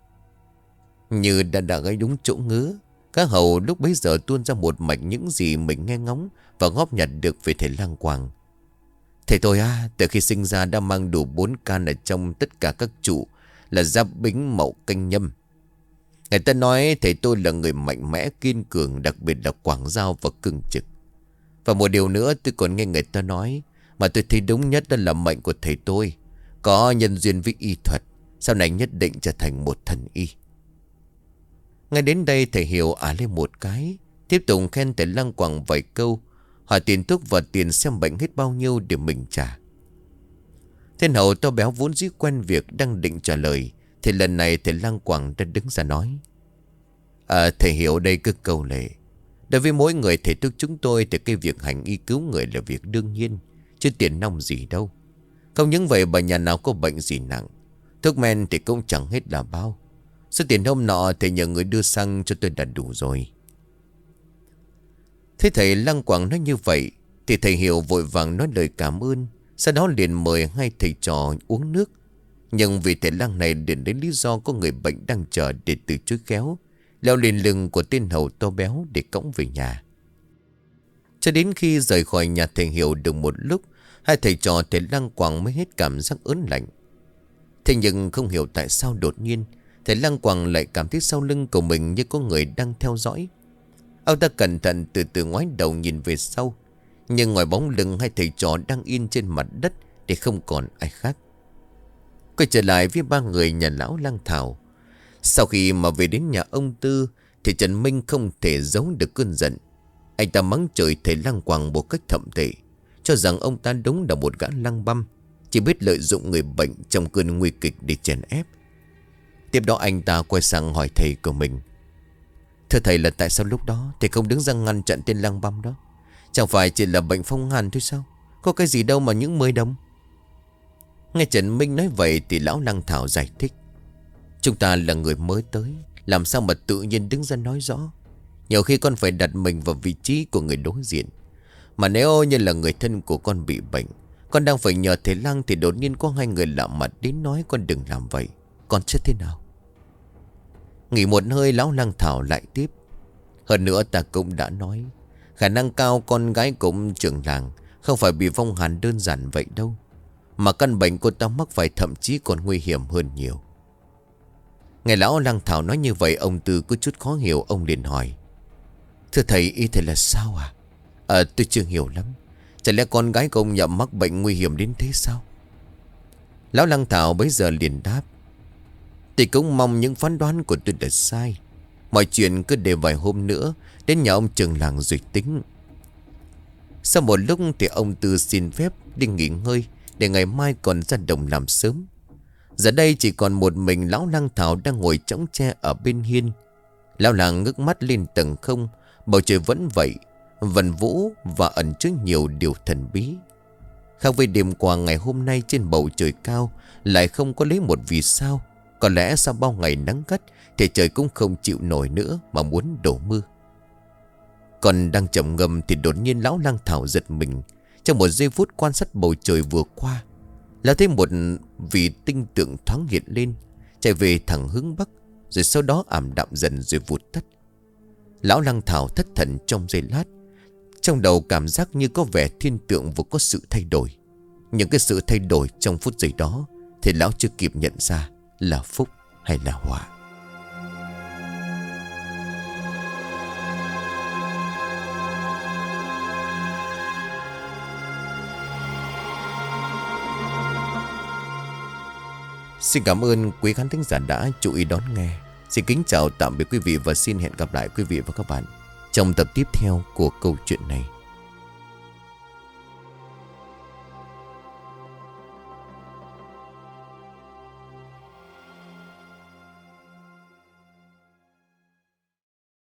Như đã đã gây đúng chỗ ngứa, các Hầu lúc bấy giờ tuôn ra một mạch những gì mình nghe ngóng và góp nhặt được về thầy Lang Quảng. Thầy tôi à, từ khi sinh ra đã mang đủ bốn can ở trong tất cả các trụ là Giáp Bính Mậu Canh Nhâm. Người ta nói thầy tôi là người mạnh mẽ, kiên cường, đặc biệt là quảng giao và cương trực. Và một điều nữa tôi còn nghe người ta nói, mà tôi thấy đúng nhất đó là mệnh của thầy tôi có nhân duyên với y thuật, sau này nhất định trở thành một thần y. Ngay đến đây thầy Hiểu ả lên một cái, tiếp tục khen thầy Lang Quảng vài câu, hỏi tiền thuốc và tiền xem bệnh hết bao nhiêu để mình trả. Thiên Hậu to béo vốn dĩ quen việc đang định trả lời, thì lần này thầy Lang Quảng đã đứng ra nói: À, thầy Hiểu đây cứ câu lệ. Đối với mỗi người thầy thuốc chúng tôi thì cái việc hành y cứu người là việc đương nhiên, chứ tiền nong gì đâu. Không những vậy, bà nhà nào có bệnh gì nặng, thuốc men thì cũng chẳng hết là bao. Số tiền hôm nọ thầy nhờ người đưa sang cho tôi đã đủ rồi. Thế thầy Lang Quảng nói như vậy thì thầy Hiểu vội vàng nói lời cảm ơn, sau đó liền mời hai thầy trò uống nước. Nhưng vì thầy Lang này đến đến lý do có người bệnh đang chờ để từ chối khéo, leo lên lưng của tên Hầu to béo để cõng về nhà. Cho đến khi rời khỏi nhà thầy Hiểu được một lúc, hai thầy trò thầy Lang Quảng mới hết cảm giác ớn lạnh. Thế nhưng không hiểu tại sao đột nhiên thầy Lang Quảng lại cảm thấy sau lưng của mình như có người đang theo dõi. Ông ta cẩn thận từ từ ngoái đầu nhìn về sau, nhưng ngoài bóng lưng hai thầy trò đang yên trên mặt đất thì không còn ai khác. Quay trở lại với ba người nhà lão Lang Thảo. Sau khi mà về đến nhà ông Tư thì Trần Minh không thể giấu được cơn giận. Anh ta mắng chửi thầy Lăng Quang một cách thậm tệ, cho rằng ông ta đúng là một gã lăng băm, chỉ biết lợi dụng người bệnh trong cơn nguy kịch để chèn ép. Tiếp đó anh ta quay sang hỏi thầy của mình: thưa thầy, là tại sao lúc đó thầy không đứng ra ngăn chặn tên lăng băm đó? Chẳng phải chỉ là bệnh phong hàn thôi sao? Có cái gì đâu mà những mười đồng. Nghe Trần Minh nói vậy thì lão Lăng Thảo giải thích: chúng ta là người mới tới, làm sao mà tự nhiên đứng ra nói rõ. Nhiều khi con phải đặt mình vào vị trí của người đối diện. Mà nếu như là người thân của con bị bệnh, con đang phải nhờ thầy Lăng, thì đột nhiên có hai người lạ mặt đến nói con đừng làm vậy, con sẽ thế nào? Nghỉ một hơi, lão Lăng Thảo lại tiếp: hơn nữa ta cũng đã nói, khả năng cao con gái cũng trưởng làng, không phải bị phong hàn đơn giản vậy đâu, mà căn bệnh cô ta mắc phải thậm chí còn nguy hiểm hơn nhiều. Nghe lão Lăng Thảo nói như vậy, ông Tư có chút khó hiểu. Ông liền hỏi: thưa thầy, ý thầy là sao à? À, tôi chưa hiểu lắm. Chả lẽ con gái của ông Nhậm mắc bệnh nguy hiểm đến thế sao? Lão Lăng Thảo bấy giờ liền đáp: tôi cũng mong những phán đoán của tôi là sai. Mọi chuyện cứ để vài hôm nữa đến nhà ông trưởng làng rồi tính. Sau một lúc thì ông Tư xin phép đi nghỉ ngơi, để ngày mai còn ra đồng làm sớm. Giờ đây chỉ còn một mình lão Lăng Thảo đang ngồi chõng tre ở bên hiên. Lão làng ngước mắt lên tầng không. Bầu trời vẫn vậy, vần vũ và ẩn chứa nhiều điều thần bí. Khác với đêm qua, ngày hôm nay trên bầu trời cao lại không có lấy một vì sao. Có lẽ sau bao ngày nắng gắt thì trời cũng không chịu nổi nữa mà muốn đổ mưa. Còn đang trầm ngâm thì đột nhiên lão Lăng Thảo giật mình. Trong một giây phút quan sát bầu trời vừa qua, là thấy một vì tinh tượng thoáng hiện lên, chạy về thẳng hướng bắc, rồi sau đó ảm đạm dần rồi vụt tắt. Lão Lăng Thảo thất thần trong giây lát. Trong đầu cảm giác như có vẻ thiên tượng vừa có sự thay đổi. Những cái sự thay đổi trong phút giây đó thì lão chưa kịp nhận ra là phúc hay là họa. Xin cảm ơn quý khán thính giả đã chú ý đón nghe. Xin kính chào tạm biệt quý vị và xin hẹn gặp lại quý vị và các bạn trong tập tiếp theo của câu chuyện này.